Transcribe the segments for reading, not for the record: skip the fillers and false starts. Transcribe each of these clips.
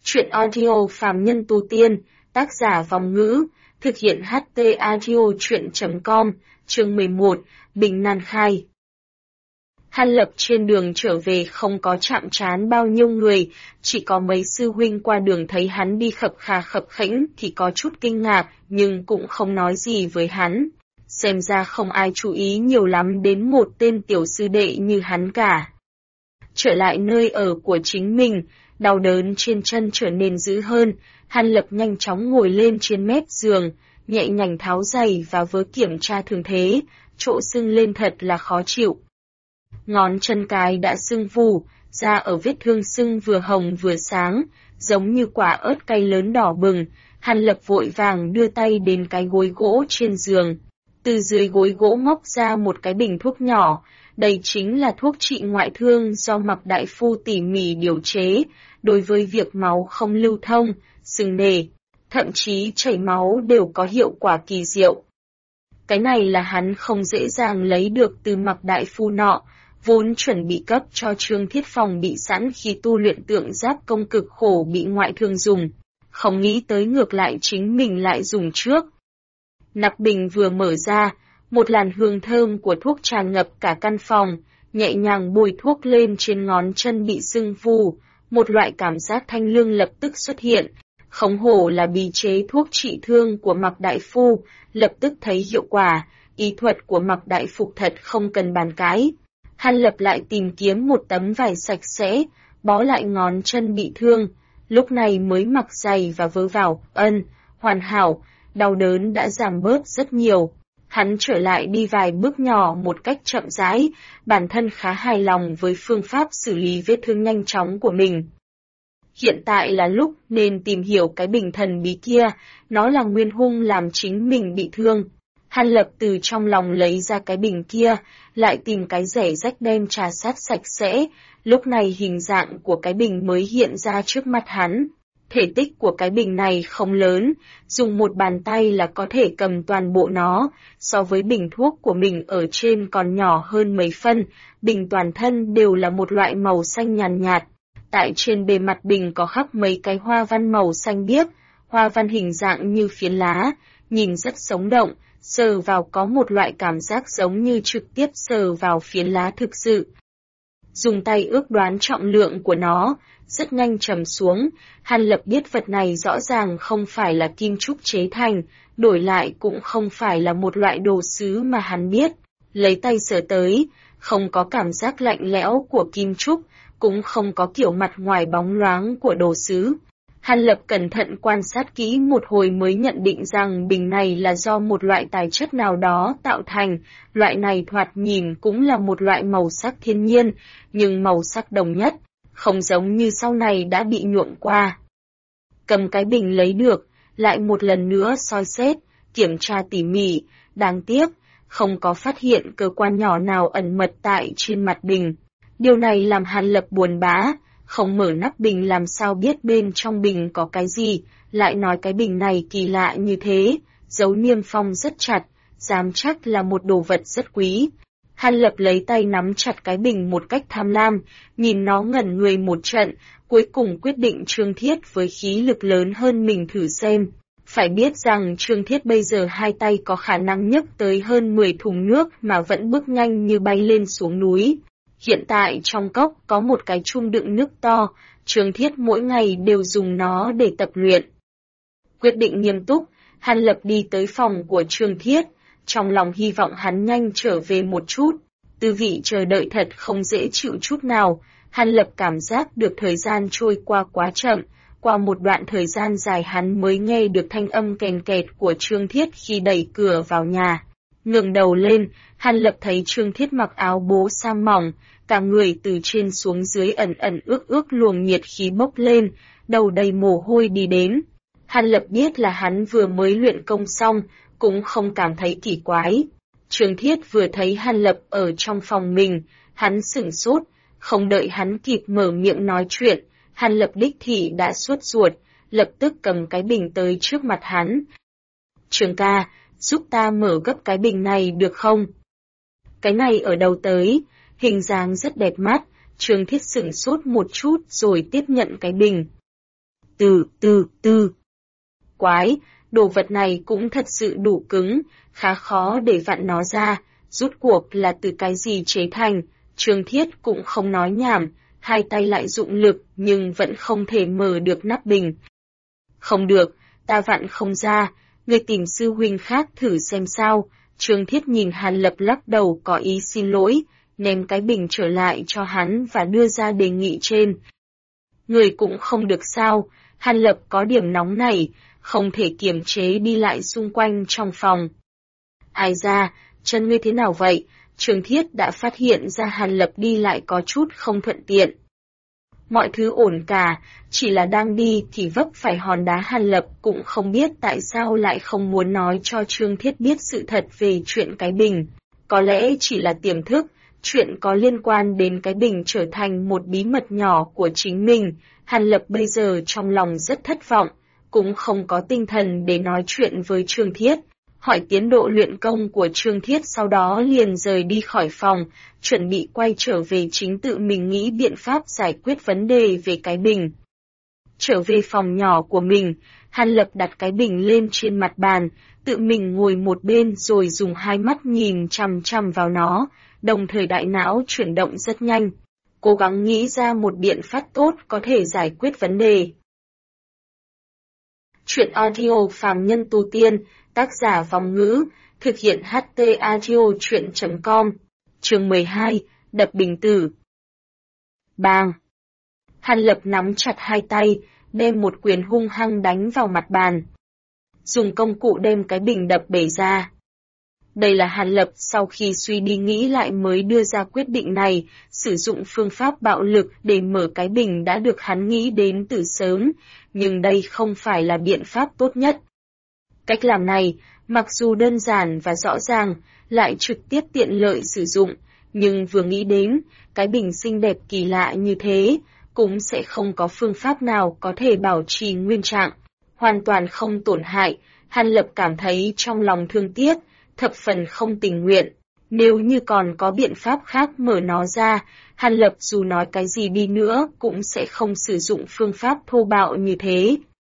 Truyện audio Phàm Nhân Tu Tiên, tác giả Vòng Ngữ, thực hiện HT Audio Truyện.com, chương 11, Bình Nan Khai. Hàn Lập trên đường trở về không có chạm trán bao nhiêu người, chỉ có mấy sư huynh qua đường thấy hắn đi khập khểnh thì có chút kinh ngạc, nhưng cũng không nói gì với hắn. Xem ra không ai chú ý nhiều lắm đến một tên tiểu sư đệ như hắn cả. Trở lại nơi ở của chính mình, đau đớn trên chân trở nên dữ hơn, Hàn Lập nhanh chóng ngồi lên trên mép giường, nhẹ nhàng tháo giày và vớ kiểm tra thương thế, chỗ sưng lên thật là khó chịu. Ngón chân cái đã sưng vù, da ở vết thương sưng vừa hồng vừa sáng, giống như quả ớt cay lớn đỏ bừng. Hàn Lập vội vàng đưa tay đến cái gối gỗ trên giường. Từ dưới gối gỗ móc ra một cái bình thuốc nhỏ, đây chính là thuốc trị ngoại thương do Mạc đại phu tỉ mỉ điều chế, đối với việc máu không lưu thông, sưng nề, thậm chí chảy máu đều có hiệu quả kỳ diệu. Cái này là hắn không dễ dàng lấy được từ Mạc đại phu nọ, vốn chuẩn bị cấp cho Trương Thiết phòng bị sẵn khi tu luyện tượng giáp công cực khổ bị ngoại thương dùng, không nghĩ tới ngược lại chính mình lại dùng trước. Nắp bình vừa mở ra, một làn hương thơm của thuốc tràn ngập cả căn phòng, nhẹ nhàng bôi thuốc lên trên ngón chân bị sưng vù, một loại cảm giác thanh lương lập tức xuất hiện. Không hổ là bí chế thuốc trị thương của Mạc đại phu, lập tức thấy hiệu quả, ý thuật của Mạc đại phu thật không cần bàn cãi. Hàn Lập lại tìm kiếm một tấm vải sạch sẽ, bó lại ngón chân bị thương, lúc này mới mặc giày và vớ vào, hoàn hảo, đau đớn đã giảm bớt rất nhiều. Hắn trở lại đi vài bước nhỏ một cách chậm rãi, bản thân khá hài lòng với phương pháp xử lý vết thương nhanh chóng của mình. Hiện tại là lúc nên tìm hiểu cái bình thần bí kia, nó là nguyên hung làm chính mình bị thương. Hàn Lập từ trong lòng lấy ra cái bình kia, lại tìm cái rẻ rách đem trà sát sạch sẽ, lúc này hình dạng của cái bình mới hiện ra trước mặt hắn. Thể tích của cái bình này không lớn, dùng một bàn tay là có thể cầm toàn bộ nó, so với bình thuốc của mình ở trên còn nhỏ hơn mấy phân, bình toàn thân đều là một loại màu xanh nhàn nhạt. Tại trên bề mặt bình có khắc mấy cái hoa văn màu xanh biếc, hoa văn hình dạng như phiến lá, nhìn rất sống động, sờ vào có một loại cảm giác giống như trực tiếp sờ vào phiến lá thực sự. Dùng tay ước đoán trọng lượng của nó, rất nhanh trầm xuống, Hàn Lập biết vật này rõ ràng không phải là kim trúc chế thành, đổi lại cũng không phải là một loại đồ sứ mà hắn biết. Lấy tay sờ tới, không có cảm giác lạnh lẽo của kim trúc, cũng không có kiểu mặt ngoài bóng loáng của đồ sứ. Hàn Lập cẩn thận quan sát kỹ một hồi mới nhận định rằng bình này là do một loại tài chất nào đó tạo thành, loại này thoạt nhìn cũng là một loại màu sắc thiên nhiên, nhưng màu sắc đồng nhất, không giống như sau này đã bị nhuộm qua. Cầm cái bình lấy được, lại một lần nữa soi xét, kiểm tra tỉ mỉ, đáng tiếc, không có phát hiện cơ quan nhỏ nào ẩn mật tại trên mặt bình. Điều này làm Hàn Lập buồn bã. Không mở nắp bình làm sao biết bên trong bình có cái gì, lại nói cái bình này kỳ lạ như thế, dấu niêm phong rất chặt, dám chắc là một đồ vật rất quý. Hàn Lập lấy tay nắm chặt cái bình một cách tham lam, nhìn nó ngẩn người một trận, cuối cùng quyết định Trương Thiết với khí lực lớn hơn mình thử xem. Phải biết rằng Trương Thiết bây giờ hai tay có khả năng nhấc tới hơn 10 thùng nước mà vẫn bước nhanh như bay lên xuống núi. Hiện tại trong cốc có một cái chum đựng nước to, Trương Thiết mỗi ngày đều dùng nó để tập luyện. Quyết định nghiêm túc, Hàn Lập đi tới phòng của Trương Thiết, trong lòng hy vọng hắn nhanh trở về một chút. Tư vị chờ đợi thật không dễ chịu chút nào, Hàn Lập cảm giác được thời gian trôi qua quá chậm, qua một đoạn thời gian dài hắn mới nghe được thanh âm kèn kẹt của Trương Thiết khi đẩy cửa vào nhà. Ngẩng đầu lên, Hàn Lập thấy Trương Thiết mặc áo bố sam mỏng, cả người từ trên xuống dưới ẩn ẩn ước luồng nhiệt khí bốc lên, đầu đầy mồ hôi đi đến. Hàn Lập biết là hắn vừa mới luyện công xong, cũng không cảm thấy kỳ quái. Trương Thiết vừa thấy Hàn Lập ở trong phòng mình, hắn sửng sốt, không đợi hắn kịp mở miệng nói chuyện, Hàn Lập đích thị đã sốt ruột, lập tức cầm cái bình tới trước mặt hắn. Trương ca, giúp ta mở gấp cái bình này được không? Cái này ở đâu tới? Hình dáng rất đẹp mắt, Trương Thiết sửng sốt một chút rồi tiếp nhận cái bình. Quái, đồ vật này cũng thật sự đủ cứng, khá khó để vặn nó ra, rút cuộc là từ cái gì chế thành, Trương Thiết cũng không nói nhảm, hai tay lại dụng lực nhưng vẫn không thể mở được nắp bình. Không được, ta vặn không ra, người tìm sư huynh khác thử xem sao. Trương Thiết nhìn Hàn Lập lắc đầu có ý xin lỗi, ném cái bình trở lại cho hắn và đưa ra đề nghị trên. Người cũng không được sao, Hàn Lập có điểm nóng này, không thể kiềm chế đi lại xung quanh trong phòng. Ai ra, chân ngươi thế nào vậy? Trương Thiết đã phát hiện ra Hàn Lập đi lại có chút không thuận tiện. Mọi thứ ổn cả, chỉ là đang đi thì vấp phải hòn đá. Hàn Lập cũng không biết tại sao lại không muốn nói cho Trương Thiết biết sự thật về chuyện cái bình. Có lẽ chỉ là tiềm thức, chuyện có liên quan đến cái bình trở thành một bí mật nhỏ của chính mình. Hàn Lập bây giờ trong lòng rất thất vọng, cũng không có tinh thần để nói chuyện với Trương Thiết. Hỏi tiến độ luyện công của Trương Thiết, sau đó liền rời đi khỏi phòng, chuẩn bị quay trở về chính tự mình nghĩ biện pháp giải quyết vấn đề về cái bình. Trở về phòng nhỏ của mình, Hàn Lập đặt cái bình lên trên mặt bàn, tự mình ngồi một bên rồi dùng hai mắt nhìn chằm chằm vào nó, đồng thời đại não chuyển động rất nhanh, cố gắng nghĩ ra một biện pháp tốt có thể giải quyết vấn đề. Chuyện audio Phàm Nhân Tu Tiên, tác giả Vong Ngữ, thực hiện HT Audio Chuyện.com, chương 12, đập bình tử. Bang! Hàn Lập nắm chặt hai tay, đem một quyền hung hăng đánh vào mặt bàn. Dùng công cụ đem cái bình đập bể ra. Đây là Hàn Lập sau khi suy đi nghĩ lại mới đưa ra quyết định này, sử dụng phương pháp bạo lực để mở cái bình đã được hắn nghĩ đến từ sớm, nhưng đây không phải là biện pháp tốt nhất. Cách làm này, mặc dù đơn giản và rõ ràng, lại trực tiếp tiện lợi sử dụng, nhưng vừa nghĩ đến, cái bình xinh đẹp kỳ lạ như thế, cũng sẽ không có phương pháp nào có thể bảo trì nguyên trạng, hoàn toàn không tổn hại. Hàn Lập cảm thấy trong lòng thương tiếc, thập phần không tình nguyện. Nếu như còn có biện pháp khác mở nó ra, Hàn Lập dù nói cái gì đi nữa cũng sẽ không sử dụng phương pháp thô bạo như thế.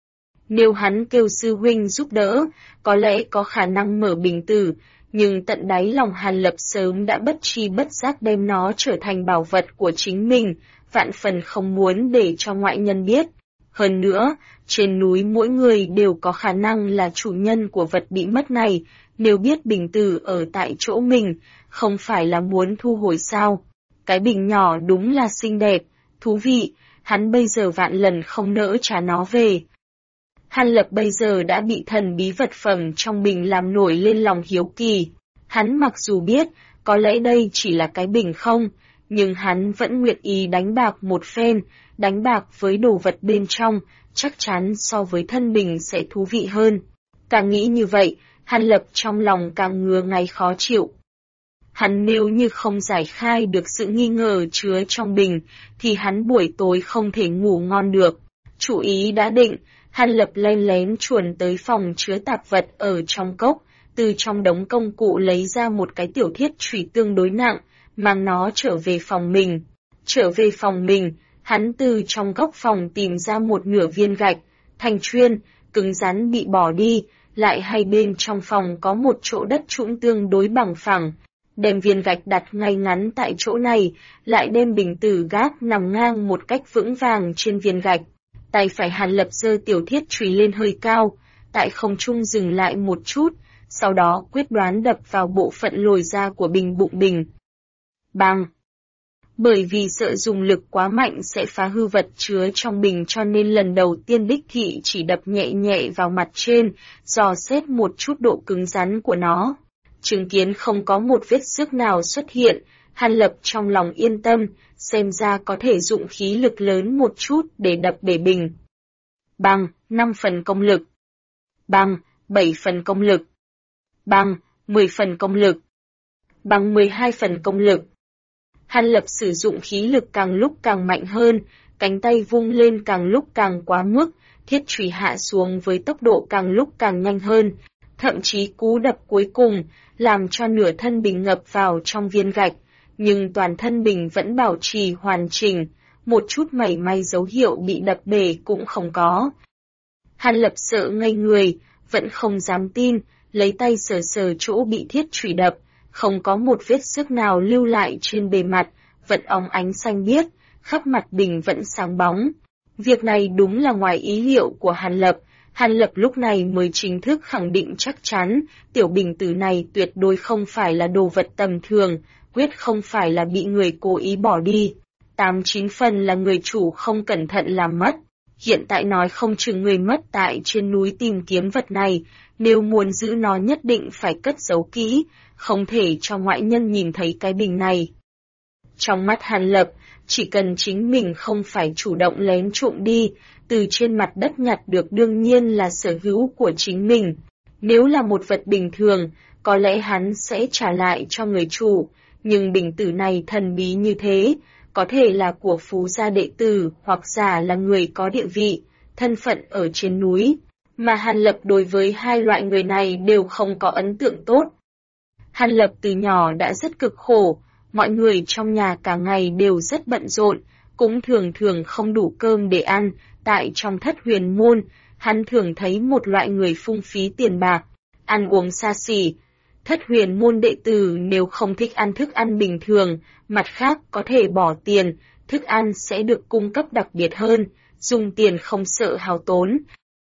Nếu hắn kêu sư huynh giúp đỡ, có lẽ có khả năng mở bình tử, nhưng tận đáy lòng Hàn Lập sớm đã bất tri bất giác đem nó trở thành bảo vật của chính mình, vạn phần không muốn để cho ngoại nhân biết. Hơn nữa, trên núi mỗi người đều có khả năng là chủ nhân của vật bị mất này, nếu biết bình tử ở tại chỗ mình, không phải là muốn thu hồi sao. Cái bình nhỏ đúng là xinh đẹp, thú vị, hắn bây giờ vạn lần không nỡ trả nó về. Hàn Lập bây giờ đã bị thần bí vật phẩm trong bình làm nổi lên lòng hiếu kỳ. Hắn mặc dù biết, có lẽ đây chỉ là cái bình không, nhưng hắn vẫn nguyện ý đánh bạc một phen, đánh bạc với đồ vật bên trong, chắc chắn so với thân bình sẽ thú vị hơn. Càng nghĩ như vậy, Hàn Lập trong lòng càng ngứa ngáy khó chịu. Hắn nếu như không giải khai được sự nghi ngờ chứa trong bình, thì hắn buổi tối không thể ngủ ngon được. Chủ ý đã định, Hàn Lập len lén chuồn tới phòng chứa tạp vật ở trong cốc, từ trong đống công cụ lấy ra một cái tiểu thiết chủy tương đối nặng, mang nó trở về phòng mình. Trở về phòng mình, hắn từ trong góc phòng tìm ra một nửa viên gạch, thanh chuyên, cứng rắn bị bỏ đi, lại hai bên trong phòng có một chỗ đất trũng tương đối bằng phẳng. Đem viên gạch đặt ngay ngắn tại chỗ này, lại đem bình tử gác nằm ngang một cách vững vàng trên viên gạch. Tay phải Hàn Lập giơ tiểu thiết chùy lên hơi cao, tại không trung dừng lại một chút, sau đó quyết đoán đập vào bộ phận lồi ra của bình bụng bình. Bang! Bởi vì sợ dùng lực quá mạnh sẽ phá hư vật chứa trong bình cho nên lần đầu tiên Đích Thị chỉ đập nhẹ nhẹ vào mặt trên, dò xét một chút độ cứng rắn của nó. Chứng kiến không có một vết xước nào xuất hiện, Hàn Lập trong lòng yên tâm, xem ra có thể dụng khí lực lớn một chút để đập bể bình. Bằng, 5 phần công lực. Bằng, 7 phần công lực. Bằng, 10 phần công lực. Bằng 12 phần công lực. Hàn Lập sử dụng khí lực càng lúc càng mạnh hơn, cánh tay vung lên càng lúc càng quá mức, thiết chùy hạ xuống với tốc độ càng lúc càng nhanh hơn, thậm chí cú đập cuối cùng, làm cho nửa thân bình ngập vào trong viên gạch, nhưng toàn thân bình vẫn bảo trì hoàn chỉnh, một chút mảy may dấu hiệu bị đập bể cũng không có. Hàn Lập sợ ngây người, vẫn không dám tin, lấy tay sờ sờ chỗ bị thiết chùy đập, không có một vết xước nào lưu lại trên bề mặt, vẫn óng ánh xanh biếc, khắp mặt bình vẫn sáng bóng. Việc này đúng là ngoài ý liệu của Hàn Lập. Hàn Lập lúc này mới chính thức khẳng định chắc chắn, tiểu bình tử này tuyệt đối không phải là đồ vật tầm thường, quyết không phải là bị người cố ý bỏ đi. 8-9 phần là người chủ không cẩn thận làm mất. Hiện tại nói không chừng người mất tại trên núi tìm kiếm vật này, nếu muốn giữ nó nhất định phải cất giấu kỹ, không thể cho ngoại nhân nhìn thấy cái bình này. Trong mắt Hàn Lập, chỉ cần chính mình không phải chủ động lén trộm đi, từ trên mặt đất nhặt được đương nhiên là sở hữu của chính mình. Nếu là một vật bình thường, có lẽ hắn sẽ trả lại cho người chủ, nhưng bình tử này thần bí như thế, có thể là của phú gia đệ tử hoặc giả là người có địa vị, thân phận ở trên núi, mà Hàn Lập đối với hai loại người này đều không có ấn tượng tốt. Hàn Lập từ nhỏ đã rất cực khổ, mọi người trong nhà cả ngày đều rất bận rộn, cũng thường thường không đủ cơm để ăn. Tại trong Thất Huyền Môn, hắn thường thấy một loại người phung phí tiền bạc, ăn uống xa xỉ. Thất Huyền Môn đệ tử nếu không thích ăn thức ăn bình thường, mặt khác có thể bỏ tiền, thức ăn sẽ được cung cấp đặc biệt hơn, dùng tiền không sợ hao tốn.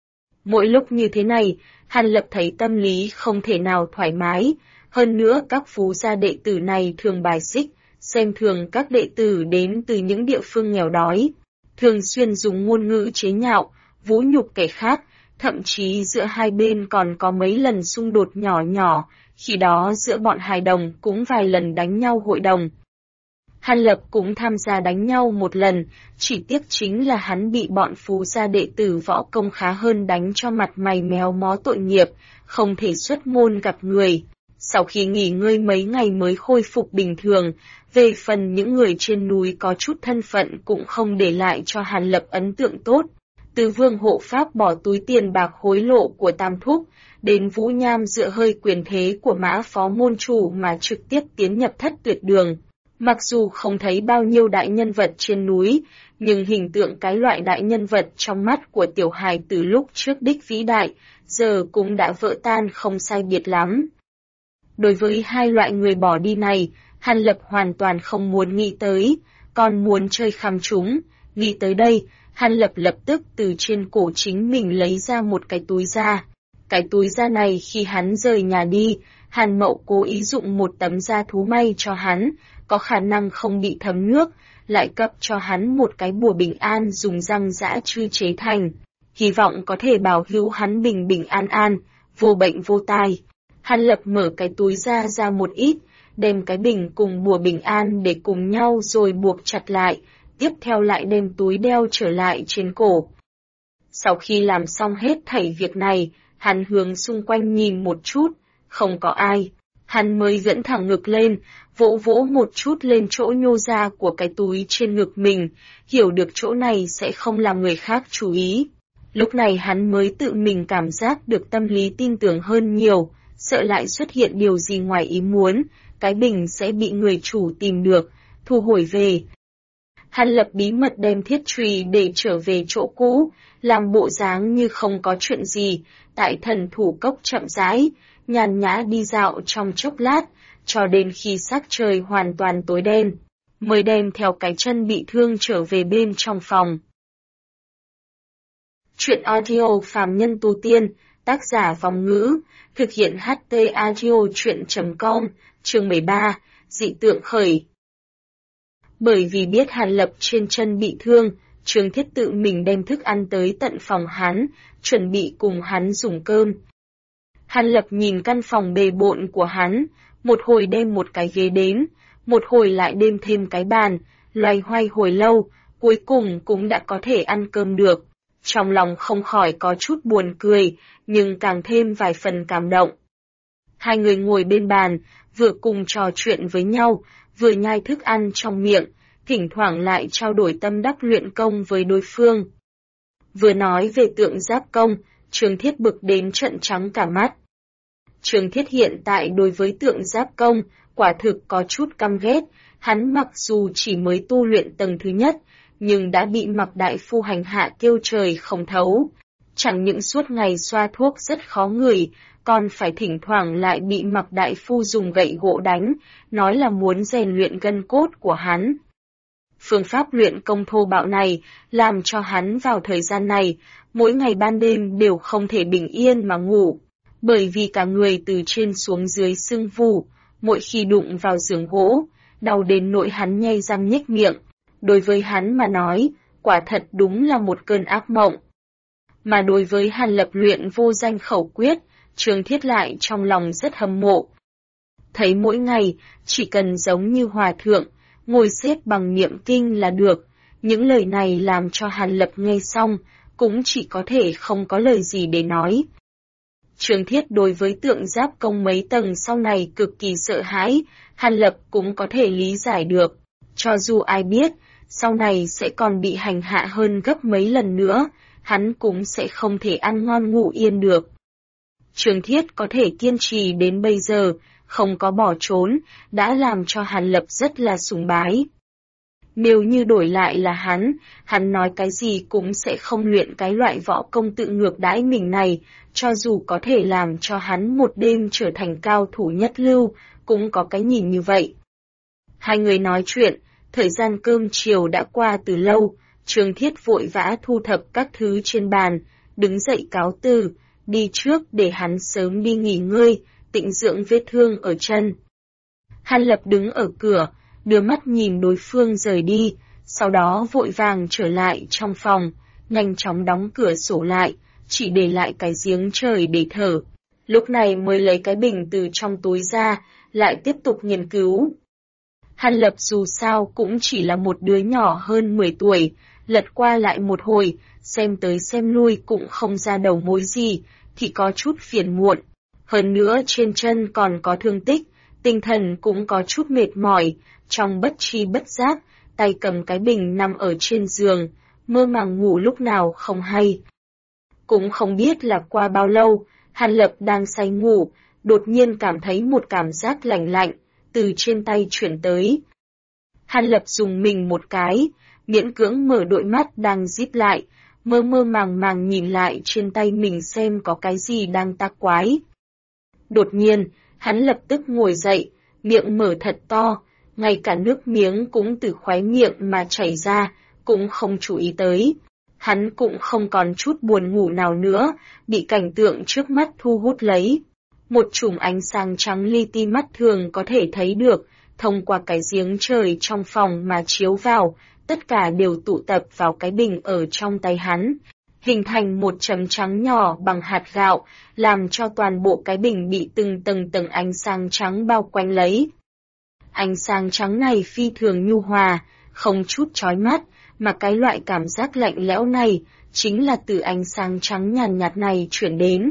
Mỗi lúc như thế này, Hàn Lập thấy tâm lý không thể nào thoải mái, hơn nữa các phú gia đệ tử này thường bài xích, xem thường các đệ tử đến từ những địa phương nghèo đói, thường xuyên dùng ngôn ngữ chế nhạo, vũ nhục kẻ khác, thậm chí giữa hai bên còn có mấy lần xung đột nhỏ nhỏ, khi đó giữa bọn hài đồng cũng vài lần đánh nhau hội đồng. Hàn Lập cũng tham gia đánh nhau một lần, chỉ tiếc chính là hắn bị bọn phú gia đệ tử võ công khá hơn đánh cho mặt mày méo mó tội nghiệp, không thể xuất môn gặp người. Sau khi nghỉ ngơi mấy ngày mới khôi phục bình thường, về phần những người trên núi có chút thân phận cũng không để lại cho Hàn Lập ấn tượng tốt. Từ Vương hộ pháp bỏ túi tiền bạc hối lộ của Tam Thúc, đến Vũ Nham dựa hơi quyền thế của Mã Phó môn chủ mà trực tiếp tiến nhập Thất Tuyệt Đường. Mặc dù không thấy bao nhiêu đại nhân vật trên núi, nhưng hình tượng cái loại đại nhân vật trong mắt của tiểu hài từ lúc trước đích vĩ đại, giờ cũng đã vỡ tan không sai biệt lắm. Đối với hai loại người bỏ đi này, Hàn Lập hoàn toàn không muốn nghĩ tới, còn muốn chơi khăm chúng. Nghĩ tới đây, Hàn Lập lập tức từ trên cổ chính mình lấy ra một cái túi da. Cái túi da này khi hắn rời nhà đi, Hàn Mậu cố ý dụng một tấm da thú may cho hắn, có khả năng không bị thấm nước, lại cấp cho hắn một cái bùa bình an dùng răng dã chư chế thành, hy vọng có thể bảo hữu hắn bình bình an, vô bệnh vô tai. Hàn Lập mở cái túi ra một ít, đem cái bình cùng bùa bình an để cùng nhau rồi buộc chặt lại, tiếp theo lại đem túi đeo trở lại trên cổ. Sau khi làm xong hết thảy việc này, hắn hướng xung quanh nhìn một chút, không có ai. Hắn mới dẫn thẳng ngực lên, vỗ vỗ một chút lên chỗ nhô ra của cái túi trên ngực mình, hiểu được chỗ này sẽ không làm người khác chú ý. Lúc này hắn mới tự mình cảm giác được tâm lý tin tưởng hơn nhiều, sợ lại xuất hiện điều gì ngoài ý muốn, cái bình sẽ bị người chủ tìm được, thu hồi về. Hàn Lập bí mật đem thiết chùy để trở về chỗ cũ, làm bộ dáng như không có chuyện gì, tại Thần Thủ Cốc chậm rãi, nhàn nhã đi dạo trong chốc lát, cho đến khi sắc trời hoàn toàn tối đen, mới đem theo cái chân bị thương trở về bên trong phòng. Chuyện audio Phàm Nhân Tu Tiên, tác giả Vong Ngữ, thực hiện HT Audio Chuyện.com, chương 13, dị tượng khởi. Bởi vì biết Hàn Lập trên chân bị thương, Trương Thiết tự mình đem thức ăn tới tận phòng hắn, chuẩn bị cùng hắn dùng cơm. Hàn Lập nhìn căn phòng bề bộn của hắn, một hồi đem một cái ghế đến, một hồi lại đem thêm cái bàn, loay hoay hồi lâu, cuối cùng cũng đã có thể ăn cơm được. Trong lòng không khỏi có chút buồn cười, nhưng càng thêm vài phần cảm động. Hai người ngồi bên bàn, vừa cùng trò chuyện với nhau, vừa nhai thức ăn trong miệng, thỉnh thoảng lại trao đổi tâm đắc luyện công với đối phương. Vừa nói về tượng giáp công, Trương Thiết bực đến trợn trắng cả mắt. Trương Thiết hiện tại đối với tượng giáp công, quả thực có chút căm ghét, hắn mặc dù chỉ mới tu luyện tầng thứ nhất, nhưng đã bị Mạc đại phu hành hạ kêu trời không thấu. Chẳng những suốt ngày xoa thuốc rất khó ngửi, còn phải thỉnh thoảng lại bị Mạc đại phu dùng gậy gỗ đánh, nói là muốn rèn luyện gân cốt của hắn. Phương pháp luyện công thô bạo này làm cho hắn vào thời gian này, mỗi ngày ban đêm đều không thể bình yên mà ngủ, bởi vì cả người từ trên xuống dưới sưng vù, mỗi khi đụng vào giường gỗ, đau đến nỗi hắn nhay răng nhếch miệng. Đối với hắn mà nói, quả thật đúng là một cơn ác mộng. Mà đối với Hàn Lập luyện vô danh khẩu quyết, Trương Thiết lại trong lòng rất hâm mộ. Thấy mỗi ngày, chỉ cần giống như hòa thượng, ngồi xếp bằng niệm kinh là được, những lời này làm cho Hàn Lập nghe xong, cũng chỉ có thể không có lời gì để nói. Trương Thiết đối với tượng giáp công mấy tầng sau này cực kỳ sợ hãi, Hàn Lập cũng có thể lý giải được. Cho dù ai biết, sau này sẽ còn bị hành hạ hơn gấp mấy lần nữa, hắn cũng sẽ không thể ăn ngon ngủ yên được. Trương Thiết có thể kiên trì đến bây giờ, không có bỏ trốn, đã làm cho Hàn Lập rất là sùng bái. Nếu như đổi lại là hắn nói cái gì cũng sẽ không luyện cái loại võ công tự ngược đãi mình này, cho dù có thể làm cho hắn một đêm trở thành cao thủ nhất lưu, cũng có cái nhìn như vậy. Hai người nói chuyện, thời gian cơm chiều đã qua từ lâu, Trương Thiết vội vã thu thập các thứ trên bàn, đứng dậy cáo từ, đi trước để hắn sớm đi nghỉ ngơi, tịnh dưỡng vết thương ở chân. Hàn Lập đứng ở cửa, đưa mắt nhìn đối phương rời đi, sau đó vội vàng trở lại trong phòng, nhanh chóng đóng cửa sổ lại, chỉ để lại cái giếng trời để thở. Lúc này mới lấy cái bình từ trong túi ra, lại tiếp tục nghiên cứu. Hàn Lập dù sao cũng chỉ là một đứa nhỏ hơn 10 tuổi, lật qua lại một hồi, xem tới xem lui cũng không ra đầu mối gì, thì có chút phiền muộn. Hơn nữa trên chân còn có thương tích, tinh thần cũng có chút mệt mỏi, trong bất tri bất giác, tay cầm cái bình nằm ở trên giường, mơ màng ngủ lúc nào không hay. Cũng không biết là qua bao lâu, Hàn Lập đang say ngủ, đột nhiên cảm thấy một cảm giác lạnh lạnh, từ trên tay chuyển tới. Hàn Lập dùng mình một cái, miễn cưỡng mở đôi mắt đang díp lại, mơ mơ màng màng nhìn lại trên tay mình xem có cái gì đang tác quái. Đột nhiên, hắn lập tức ngồi dậy, miệng mở thật to, ngay cả nước miếng cũng từ khóe miệng mà chảy ra, cũng không chú ý tới. Hắn cũng không còn chút buồn ngủ nào nữa, bị cảnh tượng trước mắt thu hút lấy. Một chùm ánh sáng trắng li ti mắt thường có thể thấy được, thông qua cái giếng trời trong phòng mà chiếu vào, tất cả đều tụ tập vào cái bình ở trong tay hắn, hình thành một chấm trắng nhỏ bằng hạt gạo, làm cho toàn bộ cái bình bị từng tầng ánh sáng trắng bao quanh lấy. Ánh sáng trắng này phi thường nhu hòa, không chút chói mắt, mà cái loại cảm giác lạnh lẽo này, chính là từ ánh sáng trắng nhàn nhạt này chuyển đến.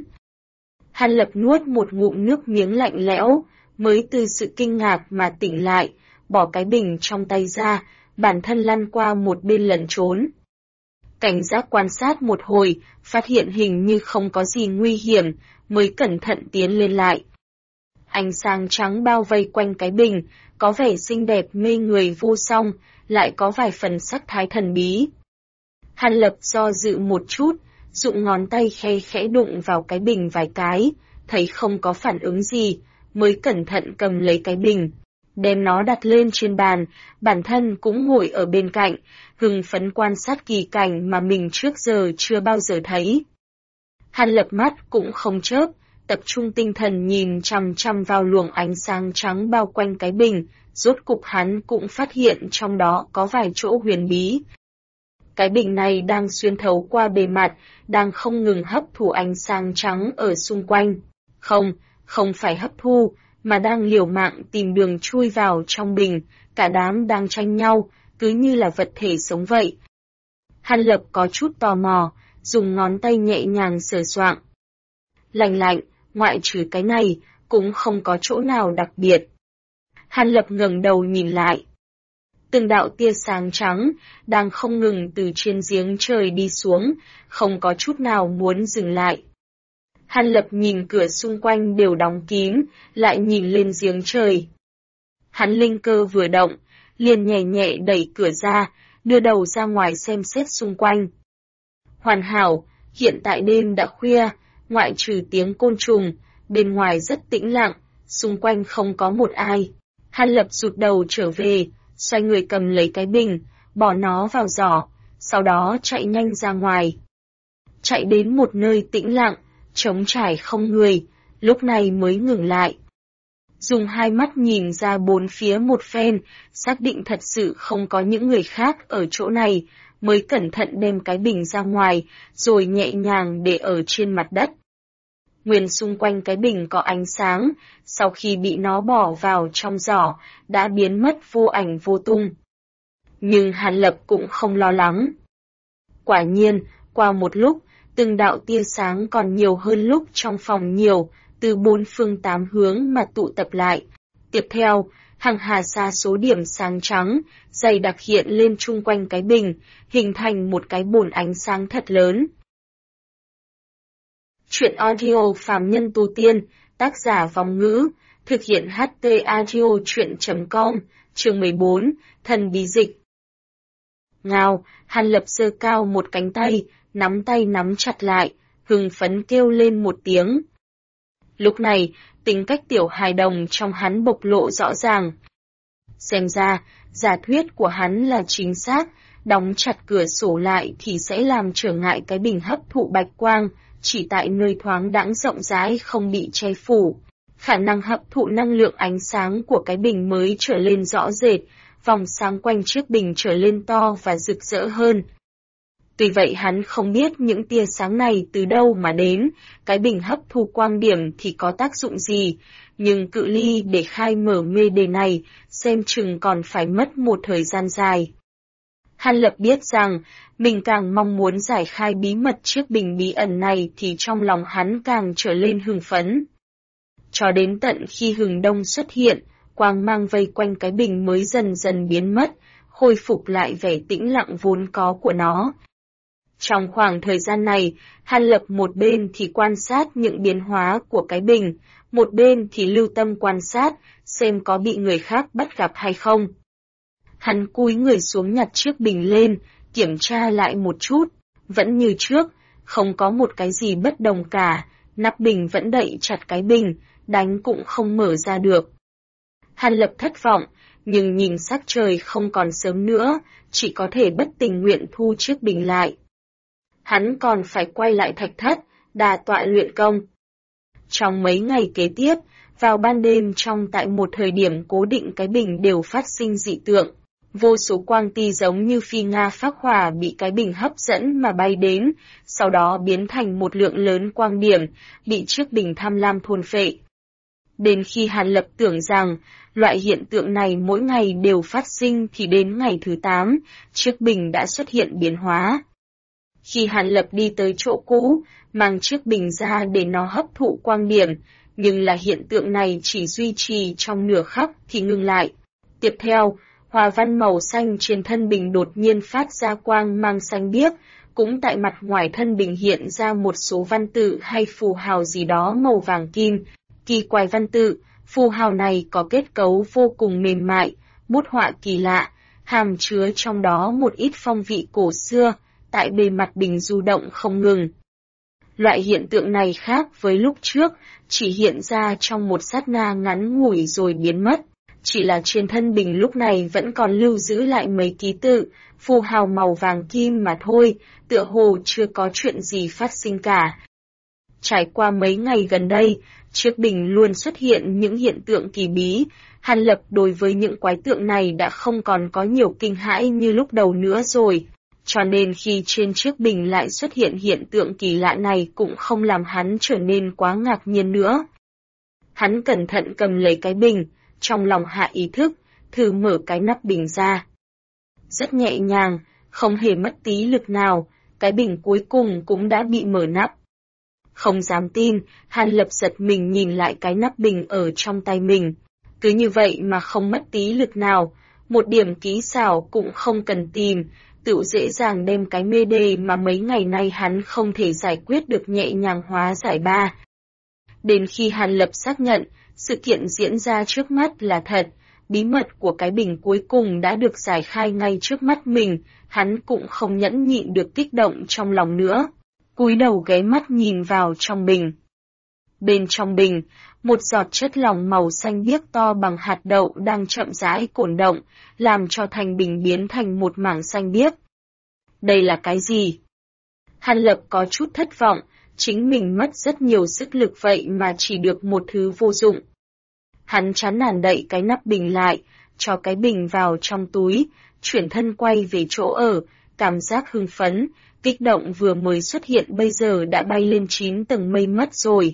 Hàn Lập nuốt một ngụm nước miếng lạnh lẽo, mới từ sự kinh ngạc mà tỉnh lại, bỏ cái bình trong tay ra, bản thân lăn qua một bên lẩn trốn. Cảnh giác quan sát một hồi, phát hiện hình như không có gì nguy hiểm, mới cẩn thận tiến lên lại. Ánh sáng trắng bao vây quanh cái bình, có vẻ xinh đẹp mê người vô song, lại có vài phần sắc thái thần bí. Hàn Lập do dự một chút, dụng ngón tay khe khẽ đụng vào cái bình vài cái, thấy không có phản ứng gì, mới cẩn thận cầm lấy cái bình, đem nó đặt lên trên bàn, bản thân cũng ngồi ở bên cạnh, hưng phấn quan sát kỳ cảnh mà mình trước giờ chưa bao giờ thấy. Hàn Lập mắt cũng không chớp, tập trung tinh thần nhìn chằm chằm vào luồng ánh sáng trắng bao quanh cái bình, rốt cục hắn cũng phát hiện trong đó có vài chỗ huyền bí. Cái bình này đang xuyên thấu qua bề mặt, đang không ngừng hấp thụ ánh sáng trắng ở xung quanh. Không phải hấp thu, mà đang liều mạng tìm đường chui vào trong bình, cả đám đang tranh nhau, cứ như là vật thể sống vậy. Hàn Lập có chút tò mò, dùng ngón tay nhẹ nhàng sờ soạng. Lạnh, ngoại trừ cái này, cũng không có chỗ nào đặc biệt. Hàn Lập ngẩng đầu nhìn lại. Từng đạo tia sáng trắng, đang không ngừng từ trên giếng trời đi xuống, không có chút nào muốn dừng lại. Hàn Lập nhìn cửa xung quanh đều đóng kín, lại nhìn lên giếng trời. Hắn linh cơ vừa động, liền nhẹ nhẹ đẩy cửa ra, đưa đầu ra ngoài xem xét xung quanh. Hoàn hảo, hiện tại đêm đã khuya, ngoại trừ tiếng côn trùng, bên ngoài rất tĩnh lặng, xung quanh không có một ai. Hàn Lập rụt đầu trở về, xoay người cầm lấy cái bình, bỏ nó vào giỏ, sau đó chạy nhanh ra ngoài. Chạy đến một nơi tĩnh lặng, trống trải không người, lúc này mới ngừng lại. Dùng hai mắt nhìn ra bốn phía một phen, xác định thật sự không có những người khác ở chỗ này, mới cẩn thận đem cái bình ra ngoài, rồi nhẹ nhàng để ở trên mặt đất. Nguyên xung quanh cái bình có ánh sáng, sau khi bị nó bỏ vào trong giỏ, đã biến mất vô ảnh vô tung. Nhưng Hàn Lập cũng không lo lắng. Quả nhiên, qua một lúc, từng đạo tia sáng còn nhiều hơn lúc trong phòng nhiều, từ bốn phương tám hướng mà tụ tập lại. Tiếp theo, hàng hà sa số điểm sáng trắng, dày đặc hiện lên chung quanh cái bình, hình thành một cái bồn ánh sáng thật lớn. Chuyện audio Phàm Nhân Tu Tiên, tác giả Vong Ngữ, thực hiện HT Audio Chuyện.com, chương 14, Thần Bí Dịch. Ngao, Hàn Lập giơ cao một cánh tay nắm chặt lại, hưng phấn kêu lên một tiếng. Lúc này, tính cách tiểu hài đồng trong hắn bộc lộ rõ ràng. Xem ra, giả thuyết của hắn là chính xác, đóng chặt cửa sổ lại thì sẽ làm trở ngại cái bình hấp thụ bạch quang, chỉ tại nơi thoáng đãng rộng rãi không bị che phủ. Khả năng hấp thụ năng lượng ánh sáng của cái bình mới trở lên rõ rệt, vòng sáng quanh chiếc bình trở lên to và rực rỡ hơn. Tuy vậy hắn không biết những tia sáng này từ đâu mà đến, cái bình hấp thu quang điểm thì có tác dụng gì, nhưng cự ly để khai mở mê đề này, xem chừng còn phải mất một thời gian dài. Hàn Lập biết rằng, mình càng mong muốn giải khai bí mật chiếc bình bí ẩn này thì trong lòng hắn càng trở lên hưng phấn. Cho đến tận khi hừng đông xuất hiện, quang mang vây quanh cái bình mới dần dần biến mất, khôi phục lại vẻ tĩnh lặng vốn có của nó. Trong khoảng thời gian này, Hàn Lập một bên thì quan sát những biến hóa của cái bình, một bên thì lưu tâm quan sát, xem có bị người khác bắt gặp hay không. Hắn cúi người xuống nhặt chiếc bình lên, kiểm tra lại một chút, vẫn như trước, không có một cái gì bất đồng cả, nắp bình vẫn đậy chặt cái bình, đánh cũng không mở ra được. Hàn Lập thất vọng, nhưng nhìn sắc trời không còn sớm nữa, chỉ có thể bất tình nguyện thu chiếc bình lại. Hắn còn phải quay lại thạch thất, đà tọa luyện công. Trong mấy ngày kế tiếp, vào ban đêm trong tại một thời điểm cố định cái bình đều phát sinh dị tượng. Vô số quang ti giống như phi nga phác hỏa bị cái bình hấp dẫn mà bay đến, sau đó biến thành một lượng lớn quang điểm, bị chiếc bình tham lam thôn phệ. Đến khi Hàn Lập tưởng rằng, loại hiện tượng này mỗi ngày đều phát sinh thì đến ngày thứ 8, chiếc bình đã xuất hiện biến hóa. Khi Hàn Lập đi tới chỗ cũ, mang chiếc bình ra để nó hấp thụ quang điểm, nhưng là hiện tượng này chỉ duy trì trong nửa khắc thì ngừng lại. Tiếp theo, hoa văn màu xanh trên thân bình đột nhiên phát ra quang mang xanh biếc, cũng tại mặt ngoài thân bình hiện ra một số văn tự hay phù hào gì đó màu vàng kim. Kỳ quái văn tự, phù hào này có kết cấu vô cùng mềm mại, bút họa kỳ lạ, hàm chứa trong đó một ít phong vị cổ xưa, tại bề mặt bình du động không ngừng. Loại hiện tượng này khác với lúc trước, chỉ hiện ra trong một sát na ngắn ngủi rồi biến mất. Chỉ là trên thân bình lúc này vẫn còn lưu giữ lại mấy ký tự, phù hào màu vàng kim mà thôi, tựa hồ chưa có chuyện gì phát sinh cả. Trải qua mấy ngày gần đây, chiếc bình luôn xuất hiện những hiện tượng kỳ bí, Hàn Lập đối với những quái tượng này đã không còn có nhiều kinh hãi như lúc đầu nữa rồi. Cho nên khi trên chiếc bình lại xuất hiện hiện tượng kỳ lạ này cũng không làm hắn trở nên quá ngạc nhiên nữa. Hắn cẩn thận cầm lấy cái bình, trong lòng hạ ý thức, thử mở cái nắp bình ra. Rất nhẹ nhàng, không hề mất tí lực nào, cái bình cuối cùng cũng đã bị mở nắp. Không dám tin, Hàn Lập giật mình nhìn lại cái nắp bình ở trong tay mình. Cứ như vậy mà không mất tí lực nào, một điểm kỹ xảo cũng không cần tìm, tự dễ dàng đem cái mê đề mà mấy ngày nay hắn không thể giải quyết được nhẹ nhàng hóa giải ba. Đến khi Hàn Lập xác nhận, sự kiện diễn ra trước mắt là thật, bí mật của cái bình cuối cùng đã được giải khai ngay trước mắt mình, hắn cũng không nhẫn nhịn được kích động trong lòng nữa. Cúi đầu ghé mắt nhìn vào trong bình. Bên trong bình, một giọt chất lỏng màu xanh biếc to bằng hạt đậu đang chậm rãi cổn động, làm cho thành bình biến thành một mảng xanh biếc. Đây là cái gì? Hàn Lập có chút thất vọng, chính mình mất rất nhiều sức lực vậy mà chỉ được một thứ vô dụng. Hắn chán nản đậy cái nắp bình lại, cho cái bình vào trong túi, chuyển thân quay về chỗ ở, cảm giác hưng phấn, kích động vừa mới xuất hiện bây giờ đã bay lên 9 tầng mây mất rồi.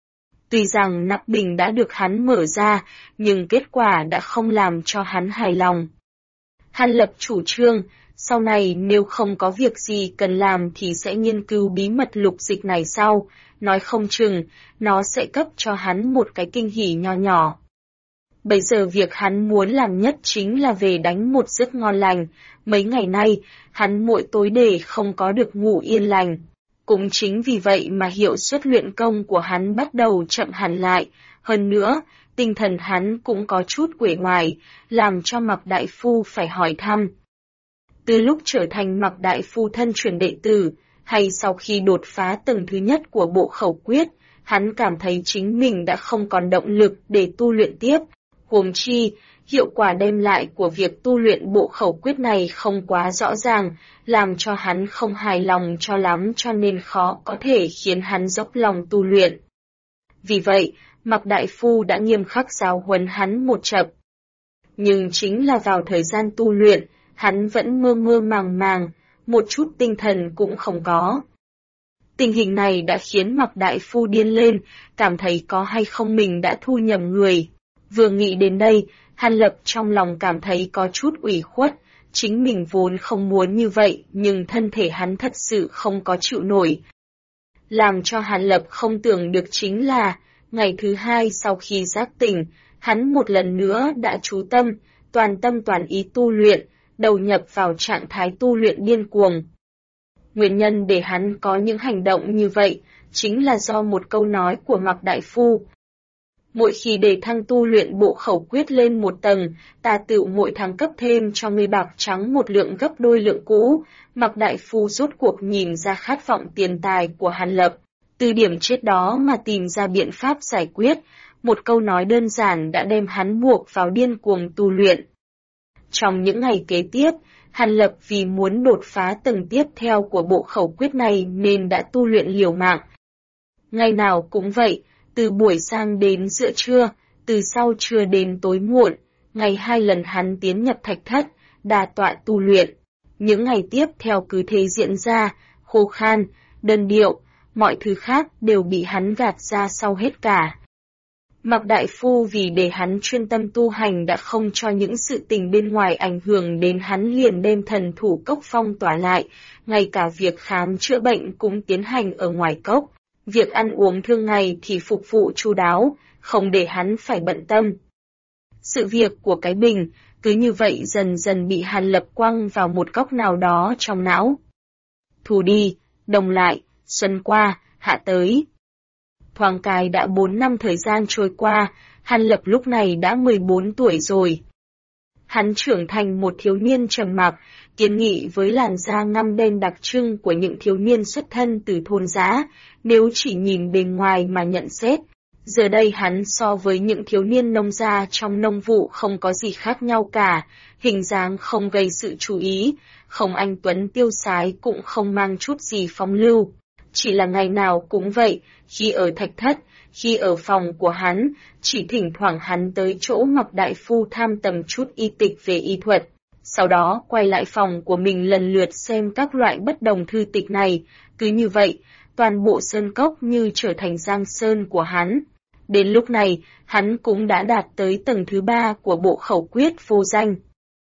Tuy rằng nắp bình đã được hắn mở ra, nhưng kết quả đã không làm cho hắn hài lòng. Hàn Lập chủ trương, sau này nếu không có việc gì cần làm thì sẽ nghiên cứu bí mật lục dịch này sau, nói không chừng, nó sẽ cấp cho hắn một cái kinh hỉ nho nhỏ. Bây giờ việc hắn muốn làm nhất chính là về đánh một giấc ngon lành, mấy ngày nay, hắn mỗi tối để không có được ngủ yên lành. Cũng chính vì vậy mà hiệu suất luyện công của hắn bắt đầu chậm hẳn lại, hơn nữa, tinh thần hắn cũng có chút uể oải, làm cho Mạc Đại Phu phải hỏi thăm. Từ lúc trở thành Mạc Đại Phu thân truyền đệ tử, hay sau khi đột phá tầng thứ nhất của bộ khẩu quyết, hắn cảm thấy chính mình đã không còn động lực để tu luyện tiếp. Huống chi, hiệu quả đem lại của việc tu luyện bộ khẩu quyết này không quá rõ ràng, làm cho hắn không hài lòng cho lắm cho nên khó có thể khiến hắn dốc lòng tu luyện. Vì vậy, Mạc Đại Phu đã nghiêm khắc giáo huấn hắn một chập. Nhưng chính là vào thời gian tu luyện, hắn vẫn mơ mơ màng màng, một chút tinh thần cũng không có. Tình hình này đã khiến Mạc Đại Phu điên lên, cảm thấy có hay không mình đã thu nhầm người. Vừa nghĩ đến đây, Hàn Lập trong lòng cảm thấy có chút ủy khuất, chính mình vốn không muốn như vậy nhưng thân thể hắn thật sự không có chịu nổi. Làm cho Hàn Lập không tưởng được chính là, ngày thứ hai sau khi giác tỉnh, hắn một lần nữa đã chú tâm toàn ý tu luyện, đầu nhập vào trạng thái tu luyện điên cuồng. Nguyên nhân để hắn có những hành động như vậy, chính là do một câu nói của Mạc Đại Phu. Mỗi khi đề thăng tu luyện bộ khẩu quyết lên một tầng, ta tự mỗi tháng cấp thêm cho ngươi bạc trắng một lượng gấp đôi lượng cũ. Mạc Đại Phu rốt cuộc nhìn ra khát vọng tiền tài của Hàn Lập, từ điểm chết đó mà tìm ra biện pháp giải quyết, một câu nói đơn giản đã đem hắn buộc vào điên cuồng tu luyện. Trong những ngày kế tiếp, Hàn Lập vì muốn đột phá tầng tiếp theo của bộ khẩu quyết này nên đã tu luyện liều mạng. Ngày nào cũng vậy, từ buổi sáng đến giữa trưa, từ sau trưa đến tối muộn, ngày 2 lần hắn tiến nhập thạch thất, đà tọa tu luyện. Những ngày tiếp theo cứ thế diễn ra, khô khan, đơn điệu, mọi thứ khác đều bị hắn gạt ra sau hết cả. Mạc Đại Phu vì để hắn chuyên tâm tu hành đã không cho những sự tình bên ngoài ảnh hưởng đến hắn, liền đem thần thủ cốc phong tỏa lại, ngay cả việc khám chữa bệnh cũng tiến hành ở ngoài cốc. Việc ăn uống thường ngày thì phục vụ chu đáo, không để hắn phải bận tâm. Sự việc của cái bình, cứ như vậy dần dần bị Hàn Lập quăng vào một góc nào đó trong não. Thu đi, đông lại, xuân qua, hạ tới. Thoáng cái đã 4 năm thời gian trôi qua, Hàn Lập lúc này đã 14 tuổi rồi. Hắn trưởng thành một thiếu niên trầm mặc, kiến nghị với làn da ngăm đen đặc trưng của những thiếu niên xuất thân từ thôn giá, nếu chỉ nhìn bề ngoài mà nhận xét. Giờ đây hắn so với những thiếu niên nông gia trong nông vụ không có gì khác nhau cả, hình dáng không gây sự chú ý, không anh tuấn tiêu sái cũng không mang chút gì phong lưu. Chỉ là ngày nào cũng vậy, khi ở thạch thất, khi ở phòng của hắn, chỉ thỉnh thoảng hắn tới chỗ Mạc Đại Phu tham tầm chút y tịch về y thuật. Sau đó quay lại phòng của mình lần lượt xem các loại bất đồng thư tịch này, cứ như vậy, toàn bộ sơn cốc như trở thành giang sơn của hắn. Đến lúc này, hắn cũng đã đạt tới tầng thứ 3 của bộ khẩu quyết vô danh.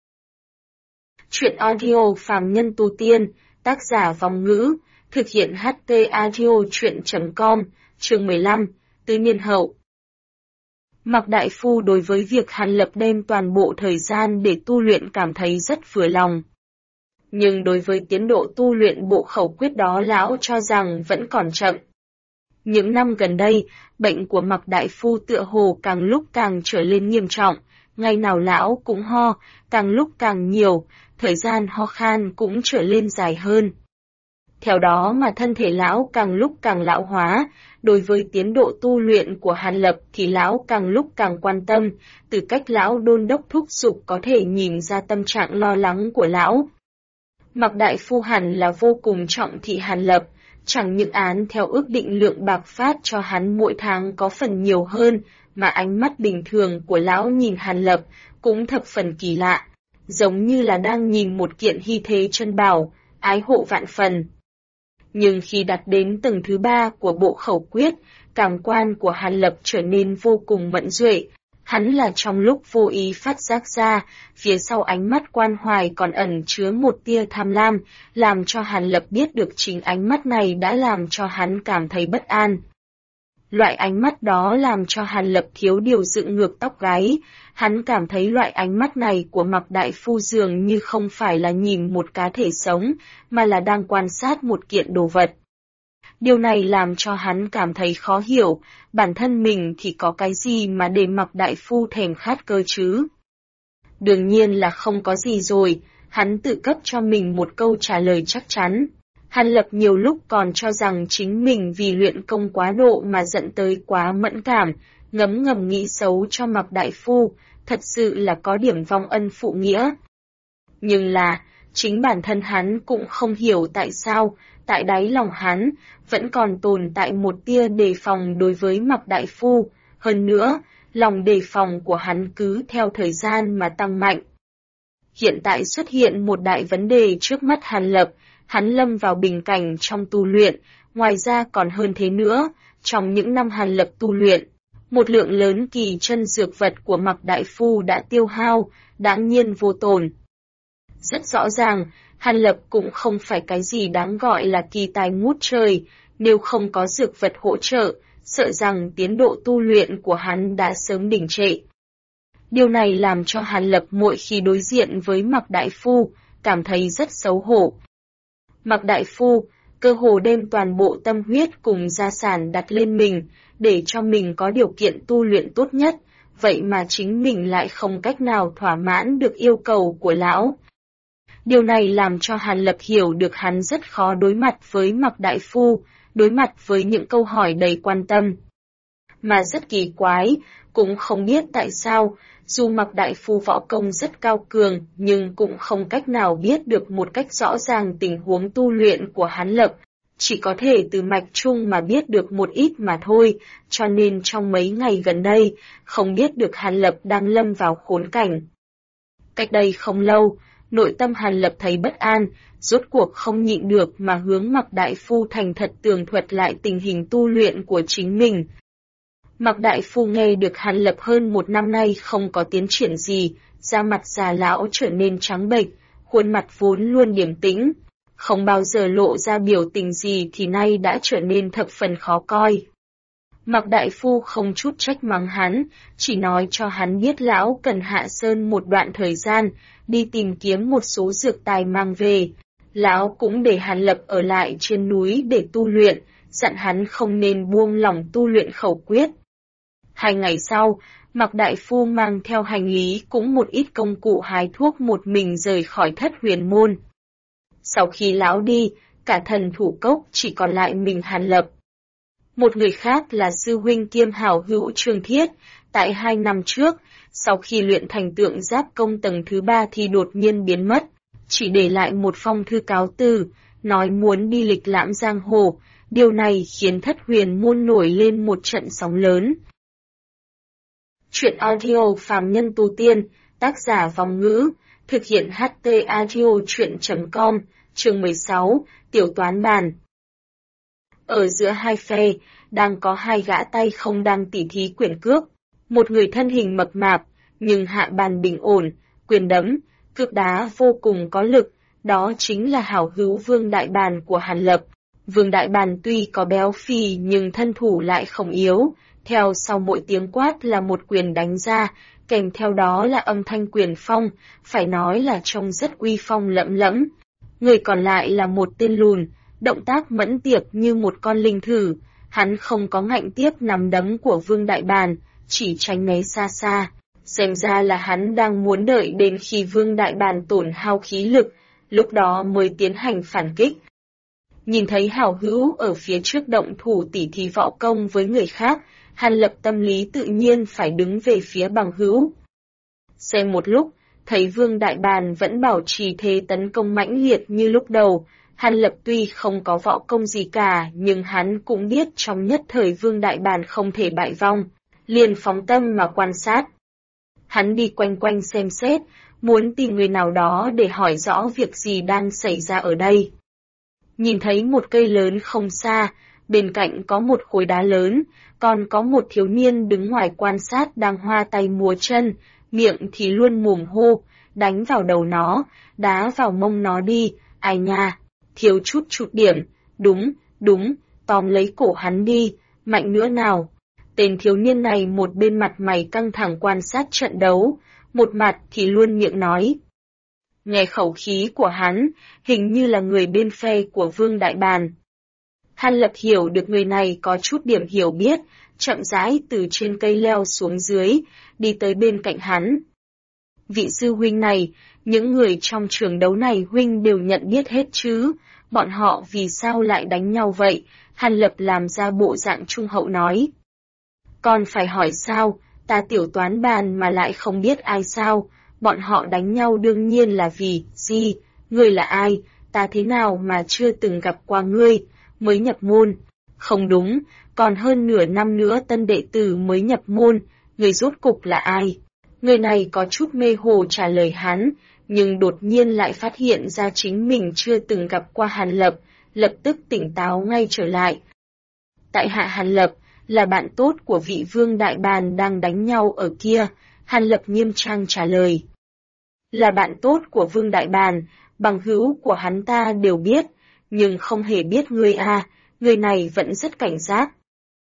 Chuyện audio phàm nhân tu tiên, tác giả Vong Ngữ, thực hiện HT Audio Chuyện.com, chương 15, Tứ Niên Hậu. Mạc Đại Phu đối với việc Hàn Lập đem toàn bộ thời gian để tu luyện cảm thấy rất vừa lòng. Nhưng đối với tiến độ tu luyện bộ khẩu quyết đó lão cho rằng vẫn còn chậm. Những năm gần đây, bệnh của Mạc Đại Phu tựa hồ càng lúc càng trở lên nghiêm trọng, ngày nào lão cũng ho, càng lúc càng nhiều, thời gian ho khan cũng trở lên dài hơn. Theo đó mà thân thể lão càng lúc càng lão hóa, đối với tiến độ tu luyện của Hàn Lập thì lão càng lúc càng quan tâm, từ cách lão đôn đốc thúc giục có thể nhìn ra tâm trạng lo lắng của lão. Mạc Đại Phu hẳn là vô cùng trọng thị Hàn Lập, chẳng những án theo ước định lượng bạc phát cho hắn mỗi tháng có phần nhiều hơn, mà ánh mắt bình thường của lão nhìn Hàn Lập cũng thập phần kỳ lạ, giống như là đang nhìn một kiện hy thế chân bảo, ái hộ vạn phần. Nhưng khi đặt đến tầng thứ 3 của bộ khẩu quyết, cảm quan của Hàn Lập trở nên vô cùng mẫn duệ. Hắn là trong lúc vô ý phát giác ra, phía sau ánh mắt quan hoài còn ẩn chứa một tia tham lam, làm cho Hàn Lập biết được chính ánh mắt này đã làm cho hắn cảm thấy bất an. Loại ánh mắt đó làm cho Hàn Lập thiếu điều dựng ngược tóc gáy, hắn cảm thấy loại ánh mắt này của Mạc Đại Phu dường như không phải là nhìn một cá thể sống, mà là đang quan sát một kiện đồ vật. Điều này làm cho hắn cảm thấy khó hiểu, bản thân mình thì có cái gì mà để Mạc Đại Phu thèm khát cơ chứ? Đương nhiên là không có gì rồi, hắn tự cấp cho mình một câu trả lời chắc chắn. Hàn Lập nhiều lúc còn cho rằng chính mình vì luyện công quá độ mà dẫn tới quá mẫn cảm, ngấm ngầm nghĩ xấu cho Mạc Đại Phu, thật sự là có điểm vong ân phụ nghĩa. Nhưng là, chính bản thân hắn cũng không hiểu tại sao, tại đáy lòng hắn, vẫn còn tồn tại một tia đề phòng đối với Mạc Đại Phu, hơn nữa, lòng đề phòng của hắn cứ theo thời gian mà tăng mạnh. Hiện tại xuất hiện một đại vấn đề trước mắt Hàn Lập, hắn lâm vào bình cảnh trong tu luyện, ngoài ra còn hơn thế nữa, trong những năm Hàn Lập tu luyện, một lượng lớn kỳ chân dược vật của Mạc Đại Phu đã tiêu hao, đáng nhiên vô tồn. Rất rõ ràng, Hàn Lập cũng không phải cái gì đáng gọi là kỳ tài ngút trời, nếu không có dược vật hỗ trợ, sợ rằng tiến độ tu luyện của hắn đã sớm đình trệ. Điều này làm cho Hàn Lập mỗi khi đối diện với Mạc Đại Phu, cảm thấy rất xấu hổ. Mạc Đại Phu, cơ hồ đem toàn bộ tâm huyết cùng gia sản đặt lên mình, để cho mình có điều kiện tu luyện tốt nhất, vậy mà chính mình lại không cách nào thỏa mãn được yêu cầu của lão. Điều này làm cho Hàn Lập hiểu được hắn rất khó đối mặt với Mạc Đại Phu, đối mặt với những câu hỏi đầy quan tâm. Mà rất kỳ quái, cũng không biết tại sao, dù Mạc Đại Phu võ công rất cao cường, nhưng cũng không cách nào biết được một cách rõ ràng tình huống tu luyện của Hàn Lập, chỉ có thể từ mạch chung mà biết được một ít mà thôi, cho nên trong mấy ngày gần đây, không biết được Hàn Lập đang lâm vào khốn cảnh. Cách đây không lâu, nội tâm Hàn Lập thấy bất an, rốt cuộc không nhịn được mà hướng Mạc Đại Phu thành thật tường thuật lại tình hình tu luyện của chính mình. Mạc Đại Phu nghe được Hàn Lập hơn một năm nay không có tiến triển gì, da mặt già lão trở nên trắng bệch, khuôn mặt vốn luôn điềm tĩnh, không bao giờ lộ ra biểu tình gì thì nay đã trở nên thập phần khó coi. Mạc Đại Phu không chút trách mắng hắn, chỉ nói cho hắn biết lão cần hạ sơn một đoạn thời gian, đi tìm kiếm một số dược tài mang về. Lão cũng để Hàn Lập ở lại trên núi để tu luyện, dặn hắn không nên buông lỏng tu luyện khẩu quyết. 2 ngày sau, Mạc Đại Phu mang theo hành lý cũng một ít công cụ hái thuốc một mình rời khỏi Thất Huyền Môn. Sau khi lão đi, cả thần thủ cốc chỉ còn lại mình Hàn Lập. Một người khác là sư huynh kiêm hảo hữu Trương Thiết, tại 2 năm trước, sau khi luyện thành tượng giáp công tầng thứ 3 thì đột nhiên biến mất, chỉ để lại một phong thư cáo từ, nói muốn đi lịch lãm giang hồ, điều này khiến Thất Huyền Môn nổi lên một trận sóng lớn. Chuyện audio phàm nhân tu tiên, tác giả Vong Ngữ, thực hiện HT Audio Chuyện.com, chương 16, Tiểu Toán Bàn. Ở giữa hai phe, đang có 2 gã tay không đang tỉ thí quyền cước, một người thân hình mập mạp, nhưng hạ bàn bình ổn, quyền đấm, cước đá vô cùng có lực, đó chính là hảo hữu Vương Đại Bàn của Hàn Lập. Vương Đại Bàn tuy có béo phì nhưng thân thủ lại không yếu, theo sau mỗi tiếng quát là một quyền đánh ra, kèm theo đó là âm thanh quyền phong, phải nói là trông rất uy phong lẫm lẫm. Người còn lại là một tên lùn, động tác mẫn tiệp như một con linh thử, hắn không có ngạnh tiếp nắm đấm của Vương Đại Bàn, chỉ tránh né xa xa, Xem ra là hắn đang muốn đợi đến khi Vương Đại Bàn tổn hao khí lực, lúc đó mới tiến hành phản kích. Nhìn thấy hảo hữu ở phía trước động thủ tỉ thí võ công với người khác, Hàn Lập tâm lý tự nhiên phải đứng về phía bằng hữu. Xem một lúc, thấy Vương Đại Bàn vẫn bảo trì thế tấn công mãnh liệt như lúc đầu, Hàn Lập tuy không có võ công gì cả nhưng hắn cũng biết trong nhất thời Vương Đại Bàn không thể bại vong, liền phóng tâm mà quan sát. Hắn đi quanh quanh xem xét, muốn tìm người nào đó để hỏi rõ việc gì đang xảy ra ở đây. Nhìn thấy một cây lớn không xa, bên cạnh có một khối đá lớn, còn có một thiếu niên đứng ngoài quan sát đang hoa tay múa chân, miệng thì luôn mồm hô, đánh vào đầu nó, đá vào mông nó đi, ai nha, thiếu chút điểm, đúng, tóm lấy cổ hắn đi, mạnh nữa nào. Tên thiếu niên này một bên mặt mày căng thẳng quan sát trận đấu, một mặt thì luôn miệng nói. Nghe khẩu khí của hắn, hình như là người bên phe của Vương Đại Bàn. Hàn Lập hiểu được người này có chút điểm hiểu biết, chậm rãi từ trên cây leo xuống dưới, đi tới bên cạnh hắn. Vị sư huynh này, những người trong trường đấu này huynh đều nhận biết hết chứ, bọn họ vì sao lại đánh nhau vậy? Hàn Lập làm ra bộ dạng trung hậu nói. Còn phải hỏi sao, ta tiểu toán bàn mà lại không biết ai sao, bọn họ đánh nhau đương nhiên là vì, gì, ngươi là ai, ta thế nào mà chưa từng gặp qua ngươi, mới nhập môn. Không đúng, còn hơn nửa năm nữa tân đệ tử mới nhập môn, người rốt cục là ai? Người này có chút mê hồ trả lời hắn, nhưng đột nhiên lại phát hiện ra chính mình chưa từng gặp qua Hàn Lập, lập tức tỉnh táo ngay trở lại. Tại hạ Hàn Lập, là bạn tốt của vị Vương Đại Bàn đang đánh nhau ở kia, Hàn Lập nghiêm trang trả lời. Là bạn tốt của Vương Đại Bàn, bằng hữu của hắn ta đều biết, nhưng không hề biết ngươi à, người này vẫn rất cảnh giác.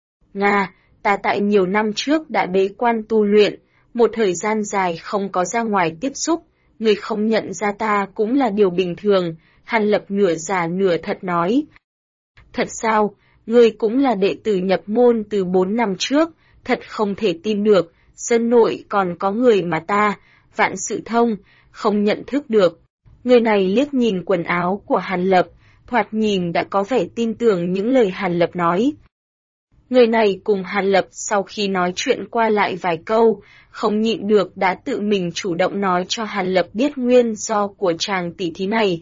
Nga, ta tại nhiều năm trước đã bế quan tu luyện, một thời gian dài không có ra ngoài tiếp xúc, người không nhận ra ta cũng là điều bình thường, Hàn Lập nửa giả nửa thật nói. Thật sao, ngươi cũng là đệ tử nhập môn từ 4 năm trước, thật không thể tin được, sơn nội còn có người mà ta, Vạn Sự Thông, không nhận thức được. Người này liếc nhìn quần áo của Hàn Lập, thoạt nhìn đã có vẻ tin tưởng những lời Hàn Lập nói. Người này cùng Hàn Lập sau khi nói chuyện qua lại vài câu, không nhịn được đã tự mình chủ động nói cho Hàn Lập biết nguyên do của chàng tỷ thí này.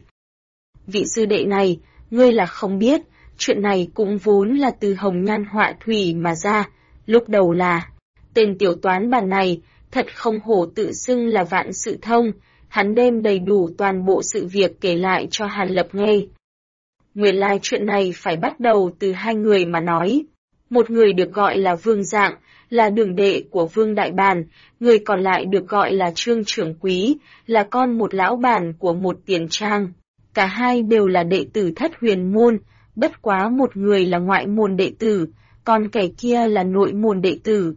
Vị sư đệ này, ngươi là không biết, chuyện này cũng vốn là từ hồng nhan họa thủy mà ra, lúc đầu là, tên tiểu toán bàn này, thật không hổ tự xưng là Vạn Sự Thông, hắn đem đầy đủ toàn bộ sự việc kể lại cho Hàn Lập nghe. Nguyên lai chuyện này phải bắt đầu từ hai người mà nói. Một người được gọi là Vương Dạng, là đường đệ của Vương Đại Bàn, người còn lại được gọi là Trương Trưởng Quý, là con một lão bản của một tiền trang. Cả hai đều là đệ tử Thất Huyền Môn, bất quá một người là ngoại môn đệ tử, còn kẻ kia là nội môn đệ tử.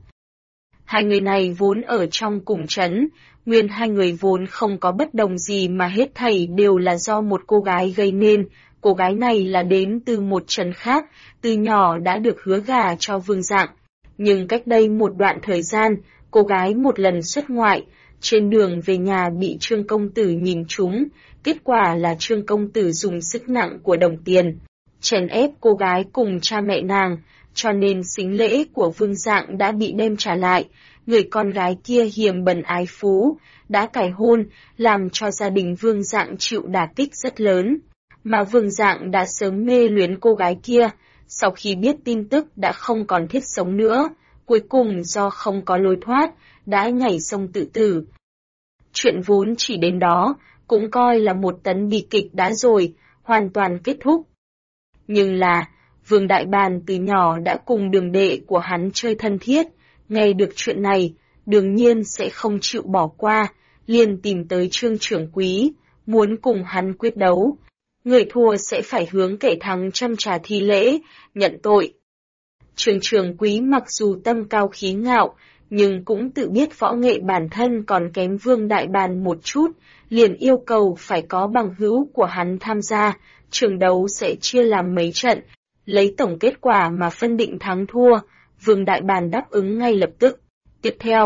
Hai người này vốn ở trong cùng trấn, nguyên hai người vốn không có bất đồng gì mà hết thảy đều là do một cô gái gây nên. Cô gái này là đến từ một trấn khác, từ nhỏ đã được hứa gả cho Vương Dạng. Nhưng cách đây một đoạn thời gian, cô gái một lần xuất ngoại, trên đường về nhà bị Trương công tử nhìn trúng, kết quả là Trương công tử dùng sức nặng của đồng tiền, chèn ép cô gái cùng cha mẹ nàng, cho nên sính lễ của Vương Dạng đã bị đem trả lại. Người con gái kia hiềm bần ái phú, đã cải hôn, làm cho gia đình Vương Dạng chịu đả kích rất lớn. Mà Vương Dạng đã sớm mê luyến cô gái kia, sau khi biết tin tức đã không còn thiết sống nữa, cuối cùng do không có lối thoát, đã nhảy sông tự tử. Chuyện vốn chỉ đến đó, cũng coi là một tấn bi kịch đã rồi, hoàn toàn kết thúc. Nhưng là, Vương Đại Bàn từ nhỏ đã cùng đường đệ của hắn chơi thân thiết, nghe được chuyện này, đương nhiên sẽ không chịu bỏ qua, liền tìm tới Trương Trưởng Quý, muốn cùng hắn quyết đấu. Người thua sẽ phải hướng kẻ thắng châm trà thi lễ, nhận tội. Trương Trưởng Quý mặc dù tâm cao khí ngạo, nhưng cũng tự biết võ nghệ bản thân còn kém Vương Đại Bàn một chút, liền yêu cầu phải có bằng hữu của hắn tham gia, trường đấu sẽ chia làm mấy trận, lấy tổng kết quả mà phân định thắng thua. Vương Đại Bàn đáp ứng ngay lập tức. Tiếp theo,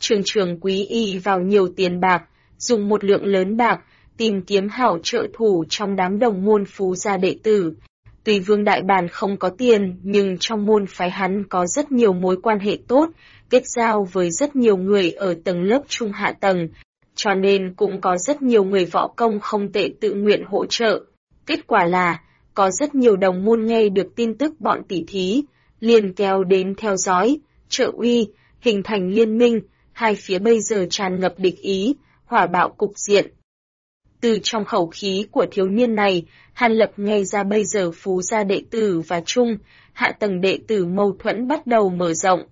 Trường Quý y vào nhiều tiền bạc, dùng một lượng lớn bạc, tìm kiếm hảo trợ thủ trong đám đồng môn phú gia đệ tử. Tuy Vương Đại Bàn không có tiền, nhưng trong môn phái hắn có rất nhiều mối quan hệ tốt, kết giao với rất nhiều người ở tầng lớp trung hạ tầng, cho nên cũng có rất nhiều người võ công không tệ tự nguyện hỗ trợ. Kết quả là, có rất nhiều đồng môn nghe được tin tức bọn tỷ thí, liền kéo đến theo dõi, trợ uy, hình thành liên minh, hai phía bây giờ tràn ngập địch ý, hỏa bạo cục diện. Từ trong khẩu khí của thiếu niên này, Hàn Lập nghe ra bây giờ phú gia đệ tử và trung, hạ tầng đệ tử mâu thuẫn bắt đầu mở rộng.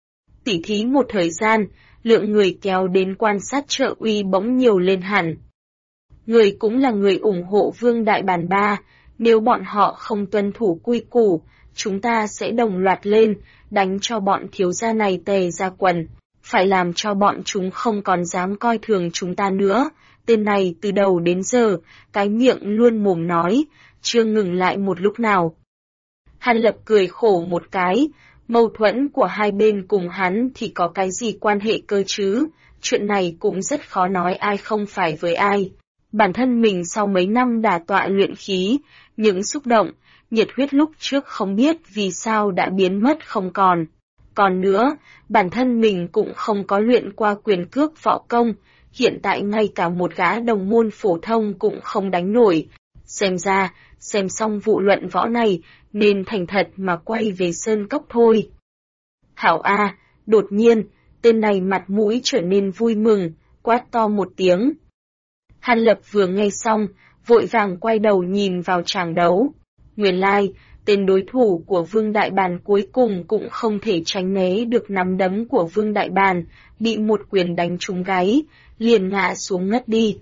Tỉ thí một thời gian, lượng người kéo đến quan sát trợ uy bỗng nhiều lên hẳn. Người cũng là người ủng hộ Vương Đại Bàn ba, nếu bọn họ không tuân thủ quy củ, chúng ta sẽ đồng loạt lên, đánh cho bọn thiếu gia này tè ra quần, phải làm cho bọn chúng không còn dám coi thường chúng ta nữa. Tên này từ đầu đến giờ, cái miệng luôn mồm nói, chưa ngừng lại một lúc nào. Hàn Lập cười khổ một cái, mâu thuẫn của hai bên cùng hắn thì có cái gì quan hệ cơ chứ, chuyện này cũng rất khó nói ai không phải với ai. Bản thân mình sau mấy năm đả tọa luyện khí, những xúc động, nhiệt huyết lúc trước không biết vì sao đã biến mất không còn. Còn nữa, bản thân mình cũng không có luyện qua quyền cước võ công, hiện tại ngay cả một gã đồng môn phổ thông cũng không đánh nổi. Xem ra, xem xong vụ luận võ này, nên thành thật mà quay về sơn cốc thôi. Hảo A, đột nhiên, tên này mặt mũi trở nên vui mừng, quát to một tiếng. Hàn Lập vừa nghe xong, vội vàng quay đầu nhìn vào tràng đấu. Nguyên lai, tên đối thủ của Vương Đại Bàn cuối cùng cũng không thể tránh né được nắm đấm của Vương Đại Bàn, bị một quyền đánh trúng gáy, liền ngã xuống ngất đi.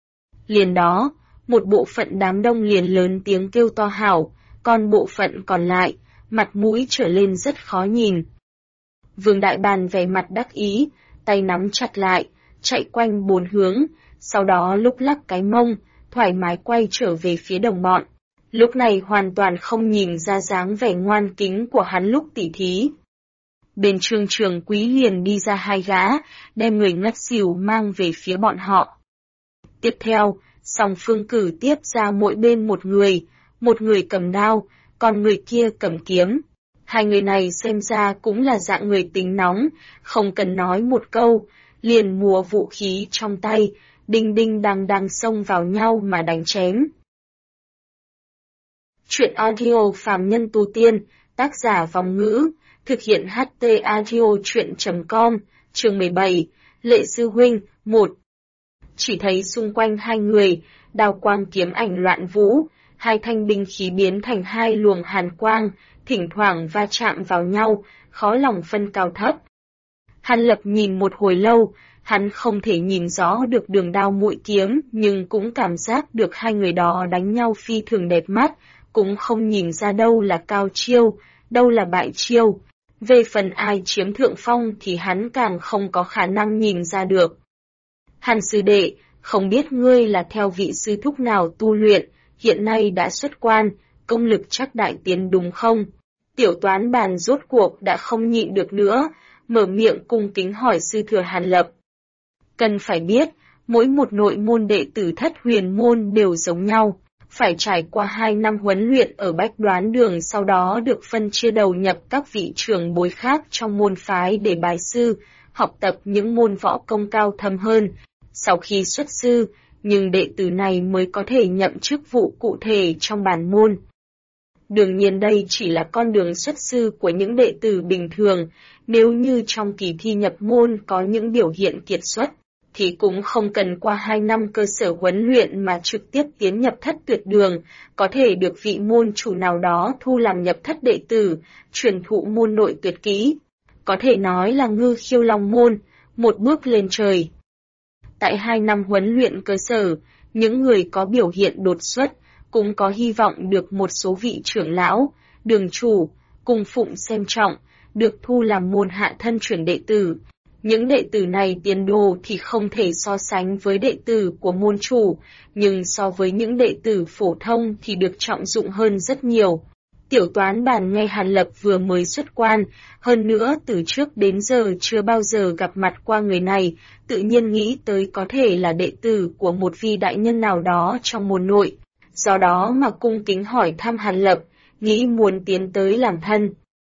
Liền đó, một bộ phận đám đông liền lớn tiếng kêu to hảo, còn bộ phận còn lại, mặt mũi trở lên rất khó nhìn. Vương Đại Bàn vẻ mặt đắc ý, tay nắm chặt lại, chạy quanh bốn hướng, sau đó lúc lắc cái mông, thoải mái quay trở về phía đồng bọn. Lúc này hoàn toàn không nhìn ra dáng vẻ ngoan kính của hắn lúc tỉ thí. Bên Trường Quý liền đi ra hai gã, đem người ngất xỉu mang về phía bọn họ. Tiếp theo, song phương cử tiếp ra mỗi bên một người cầm đao, còn người kia cầm kiếm. Hai người này xem ra cũng là dạng người tính nóng, không cần nói một câu, liền múa vũ khí trong tay, đinh đinh đằng đằng xông vào nhau mà đánh chém. Chuyện audio Phàm Nhân Tu Tiên, tác giả Vòng Ngữ, thực hiện HT Audio Chuyện.com, chương 17, Lệ Sư Huynh, 1. Chỉ thấy xung quanh hai người, đao quang kiếm ảnh loạn vũ, hai thanh binh khí biến thành hai luồng hàn quang, thỉnh thoảng va chạm vào nhau, khó lòng phân cao thấp. Hàn Lập nhìn một hồi lâu, hắn không thể nhìn rõ được đường đao mũi kiếm, nhưng cũng cảm giác được hai người đó đánh nhau phi thường đẹp mắt, cũng không nhìn ra đâu là cao chiêu, đâu là bại chiêu. Về phần ai chiếm thượng phong thì hắn càng không có khả năng nhìn ra được. Hàn sư đệ, không biết ngươi là theo vị sư thúc nào tu luyện, hiện nay đã xuất quan, công lực chắc đại tiến đúng không? Tiểu Toán Bàn rốt cuộc đã không nhịn được nữa, mở miệng cung kính hỏi sư thừa Hàn Lập. Cần phải biết, mỗi một nội môn đệ tử Thất Huyền môn đều giống nhau, phải trải qua 2 năm huấn luyện ở Bách Đoán Đường, sau đó được phân chia đầu nhập các vị trưởng bối khác trong môn phái để bái sư, học tập những môn võ công cao thâm hơn. Sau khi xuất sư, nhưng đệ tử này mới có thể nhậm chức vụ cụ thể trong bản môn. Đương nhiên đây chỉ là con đường xuất sư của những đệ tử bình thường, nếu như trong kỳ thi nhập môn có những biểu hiện kiệt xuất, thì cũng không cần qua 2 năm cơ sở huấn luyện mà trực tiếp tiến nhập thất tuyệt đường, có thể được vị môn chủ nào đó thu làm nhập thất đệ tử, truyền thụ môn nội tuyệt kỹ. Có thể nói là ngư khiêu long môn, một bước lên trời. Tại 2 năm huấn luyện cơ sở, những người có biểu hiện đột xuất, cũng có hy vọng được một số vị trưởng lão, đường chủ, cung phụng xem trọng, được thu làm môn hạ thân truyền đệ tử. Những đệ tử này tiền đồ thì không thể so sánh với đệ tử của môn chủ, nhưng so với những đệ tử phổ thông thì được trọng dụng hơn rất nhiều. Tiểu toán bàn nghe Hàn Lập vừa mới xuất quan, hơn nữa từ trước đến giờ chưa bao giờ gặp mặt qua người này, tự nhiên nghĩ tới có thể là đệ tử của một vị đại nhân nào đó trong môn nội. Do đó mà cung kính hỏi thăm Hàn Lập, nghĩ muốn tiến tới làm thân.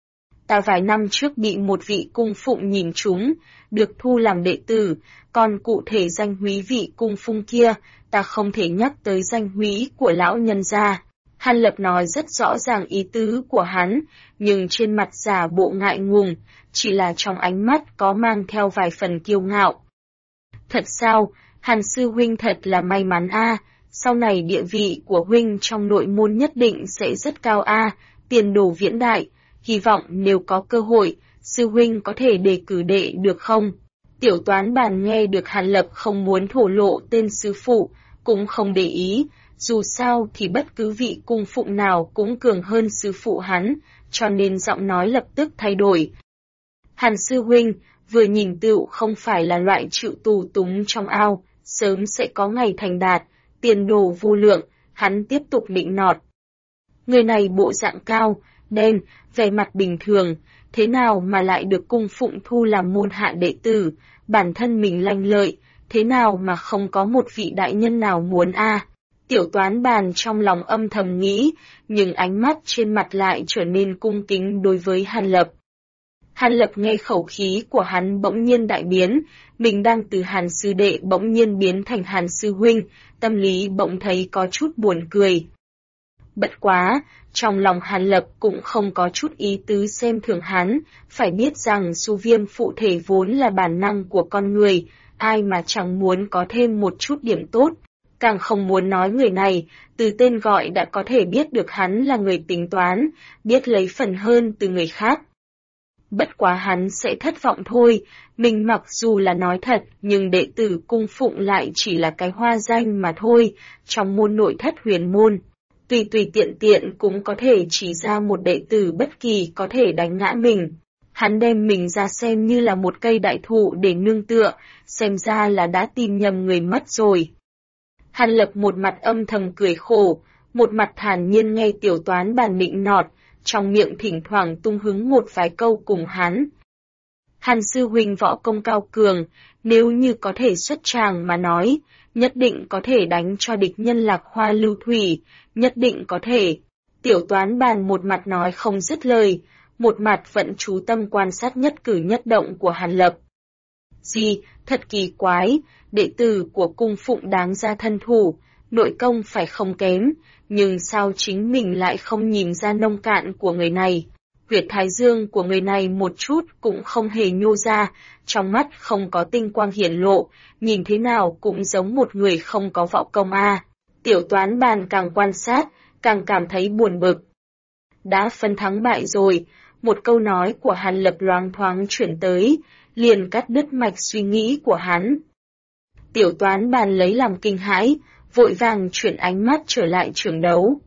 Ta vài năm trước bị một vị cung phụng nhìn trúng, được thu làm đệ tử, còn cụ thể danh húy vị cung phụng kia, ta không thể nhắc tới danh húy của lão nhân gia. Hàn Lập nói rất rõ ràng ý tứ của hắn, nhưng trên mặt giả bộ ngại ngùng, chỉ là trong ánh mắt có mang theo vài phần kiêu ngạo. Thật sao, Hàn sư huynh thật là may mắn a, sau này địa vị của huynh trong nội môn nhất định sẽ rất cao a, tiền đồ viễn đại, hy vọng nếu có cơ hội, sư huynh có thể đề cử đệ được không? Tiểu toán bàn nghe được Hàn Lập không muốn thổ lộ tên sư phụ, cũng không để ý, dù sao thì bất cứ vị cung phụng nào cũng cường hơn sư phụ hắn, cho nên giọng nói lập tức thay đổi. Hàn sư huynh, vừa nhìn tựu không phải là loại chịu tù túng trong ao, sớm sẽ có ngày thành đạt, tiền đồ vô lượng, hắn tiếp tục nịnh nọt. Người này bộ dạng cao, đen, vẻ mặt bình thường, thế nào mà lại được cung phụng thu làm môn hạ đệ tử, bản thân mình lanh lợi, thế nào mà không có một vị đại nhân nào muốn a? Tiểu toán bàn trong lòng âm thầm nghĩ, nhưng ánh mắt trên mặt lại trở nên cung kính đối với Hàn Lập. Hàn Lập nghe khẩu khí của hắn bỗng nhiên đại biến, mình đang từ Hàn sư đệ bỗng nhiên biến thành Hàn sư huynh, tâm lý bỗng thấy có chút buồn cười. Bất quá, trong lòng Hàn Lập cũng không có chút ý tứ xem thường hắn, phải biết rằng xu viêm phụ thể vốn là bản năng của con người, ai mà chẳng muốn có thêm một chút điểm tốt, càng không muốn nói người này, từ tên gọi đã có thể biết được hắn là người tính toán, biết lấy phần hơn từ người khác. Bất quá hắn sẽ thất vọng thôi, mình mặc dù là nói thật, nhưng đệ tử cung phụng lại chỉ là cái hoa danh mà thôi, trong môn nội thất huyền môn. Tùy tùy tiện tiện cũng có thể chỉ ra một đệ tử bất kỳ có thể đánh ngã mình. Hắn đem mình ra xem như là một cây đại thụ để nương tựa, xem ra là đã tìm nhầm người mất rồi. Hàn Lập một mặt âm thầm cười khổ, một mặt thản nhiên nghe tiểu toán bàn nịnh nọt, trong miệng thỉnh thoảng tung hứng một vài câu cùng hắn. Hàn sư huynh võ công cao cường, nếu như có thể xuất tràng mà nói, nhất định có thể đánh cho địch nhân lạc hoa lưu thủy, nhất định có thể. Tiểu toán bàn một mặt nói không dứt lời, một mặt vẫn chú tâm quan sát nhất cử nhất động của Hàn Lập. Gì, thật kỳ quái, đệ tử của cung phụng đáng ra thân thủ, nội công phải không kém, nhưng sao chính mình lại không nhìn ra nông cạn của người này. Huyệt thái dương của người này một chút cũng không hề nhô ra, trong mắt không có tinh quang hiển lộ, nhìn thế nào cũng giống một người không có võ công a. Tiểu toán bàn càng quan sát, càng cảm thấy buồn bực. Đã phân thắng bại rồi, một câu nói của Hàn Lập loáng thoáng chuyển tới, liền cắt đứt mạch suy nghĩ của hắn. Tiểu toán bàn lấy làm kinh hãi, vội vàng chuyển ánh mắt trở lại trường đấu.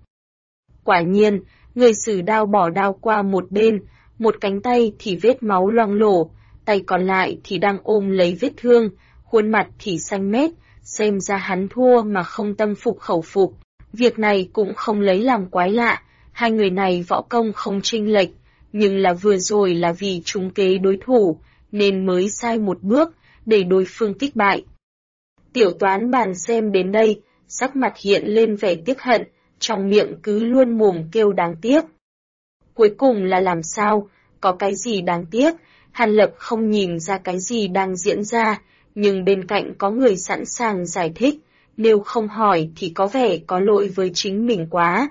Quả nhiên, người sử đao bỏ đao qua một bên, một cánh tay thì vết máu loang lổ, tay còn lại thì đang ôm lấy vết thương, khuôn mặt thì xanh mét, xem ra hắn thua mà không tâm phục khẩu phục. Việc này cũng không lấy làm quái lạ, hai người này võ công không chênh lệch, nhưng là vừa rồi là vì trúng kế đối thủ, nên mới sai một bước, để đối phương kích bại. Tiểu toán bàn xem đến đây, sắc mặt hiện lên vẻ tiếc hận, trong miệng cứ luôn mồm kêu đáng tiếc. Cuối cùng là làm sao, có cái gì đáng tiếc, Hàn Lập không nhìn ra cái gì đang diễn ra, nhưng bên cạnh có người sẵn sàng giải thích, nếu không hỏi thì có vẻ có lỗi với chính mình quá.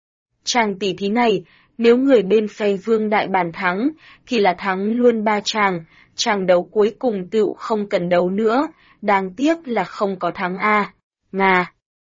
Chàng tỷ thí này, nếu người bên phe Vương Đại Bàn thắng, thì là thắng luôn ba chàng đấu cuối cùng tựu không cần đấu nữa, đáng tiếc là không có thắng a. Ngà.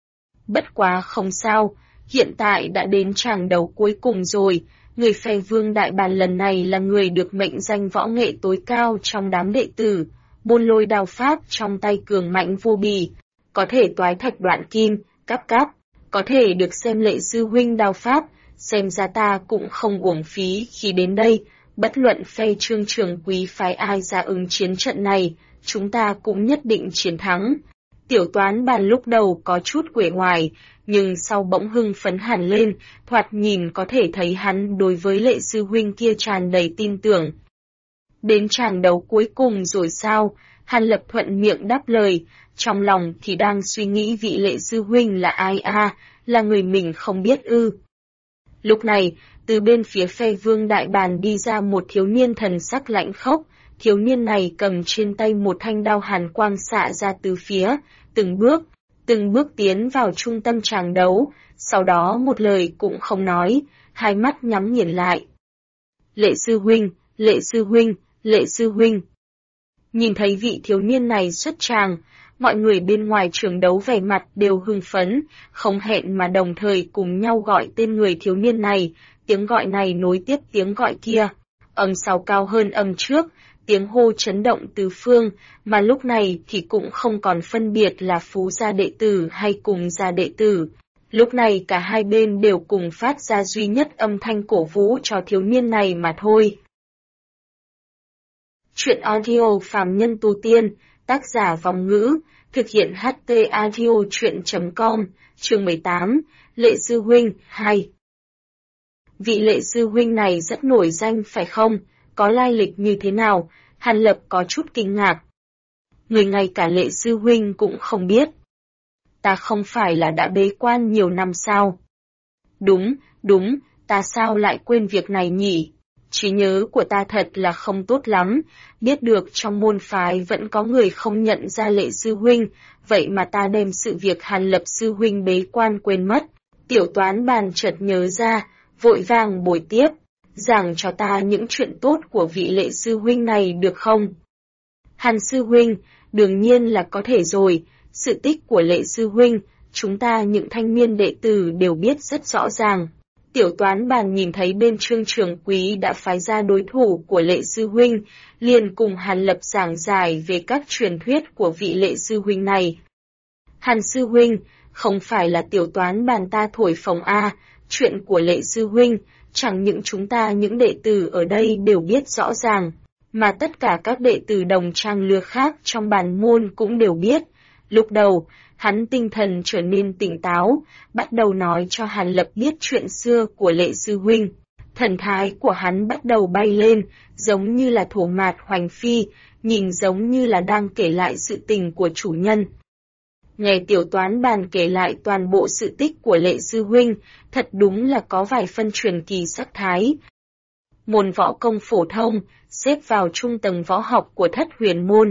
Bất quá không sao, hiện tại đã đến chàng đấu cuối cùng rồi, người phe Vương Đại Bàn lần này là người được mệnh danh võ nghệ tối cao trong đám đệ tử, bôn lôi đao pháp trong tay cường mạnh vô bì, có thể toái thạch đoạn kim, cáp, có thể được xem lệ sư huynh đao pháp, xem ra ta cũng không uổng phí khi đến đây, bất luận phe Trương Trường quý phái ai ra ứng chiến trận này, chúng ta cũng nhất định chiến thắng. Tiểu Toán Bàn lúc đầu có chút uể oải, nhưng sau bỗng hưng phấn hẳn lên, thoạt nhìn có thể thấy hắn đối với Lệ sư huynh kia tràn đầy tin tưởng. Đến trận đấu cuối cùng rồi sao? Hàn Lập thuận miệng đáp lời, trong lòng thì đang suy nghĩ vị Lệ sư huynh là ai là người mình không biết ư. Lúc này, từ bên phía phe Vương Đại Bàn đi ra một thiếu niên thần sắc lạnh khốc, thiếu niên này cầm trên tay một thanh đao hàn quang xạ ra từ phía, từng bước tiến vào trung tâm tràng đấu, sau đó một lời cũng không nói, hai mắt nhắm nghiền lại. Lệ sư huynh, Lệ sư huynh, Lệ sư huynh. Nhìn thấy vị thiếu niên này xuất tràng, mọi người bên ngoài trường đấu vẻ mặt đều hưng phấn, không hẹn mà đồng thời cùng nhau gọi tên người thiếu niên này, tiếng gọi này nối tiếp tiếng gọi kia. Âm sau cao hơn âm trước, tiếng hô chấn động tứ phương, mà lúc này thì cũng không còn phân biệt là phú gia đệ tử hay cùng gia đệ tử. Lúc này cả hai bên đều cùng phát ra duy nhất âm thanh cổ vũ cho thiếu niên này mà thôi. Chuyện audio Phàm Nhân Tu Tiên, tác giả Vòng Ngữ, thực hiện HT Audio Chuyện.com, chương 18, Lệ Sư Huynh, 2. Vị Lệ Sư Huynh này rất nổi danh phải không? Có lai lịch như thế nào? Hàn Lập có chút kinh ngạc. Người ngay cả Lệ Sư Huynh cũng không biết. Ta không phải là đã bế quan nhiều năm sao? Đúng, ta sao lại quên việc này nhỉ? Trí nhớ của ta thật là không tốt lắm, biết được trong môn phái vẫn có người không nhận ra Lệ sư huynh, vậy mà ta đem sự việc Hàn Lập sư huynh bế quan quên mất. Tiểu Toán Bàn chợt nhớ ra, vội vàng bồi tiếp, giảng cho ta những chuyện tốt của vị Lệ sư huynh này được không? Hàn sư huynh, đương nhiên là có thể rồi, sự tích của Lệ sư huynh, chúng ta những thanh niên đệ tử đều biết rất rõ ràng. Tiểu Toán Bàn nhìn thấy bên Trương Trường Quý đã phái ra đối thủ của Lệ sư huynh, liền cùng Hàn Lập giảng giải về các truyền thuyết của vị Lệ sư huynh này. Hàn sư huynh, không phải là Tiểu Toán Bàn ta thổi phồng chuyện của Lệ sư huynh, chẳng những chúng ta những đệ tử ở đây đều biết rõ ràng, mà tất cả các đệ tử đồng trang lứa khác trong bản môn cũng đều biết. Lúc đầu, hắn tinh thần trở nên tỉnh táo, bắt đầu nói cho Hàn Lập biết chuyện xưa của Lệ sư huynh. Thần thái của hắn bắt đầu bay lên, giống như là thổ mạt hoành phi, nhìn giống như là đang kể lại sự tình của chủ nhân. Nghe Tiểu Toán Bàn kể lại toàn bộ sự tích của Lệ sư huynh, thật đúng là có vài phân truyền kỳ sắc thái. Môn võ công phổ thông, xếp vào trung tầng võ học của Thất Huyền môn.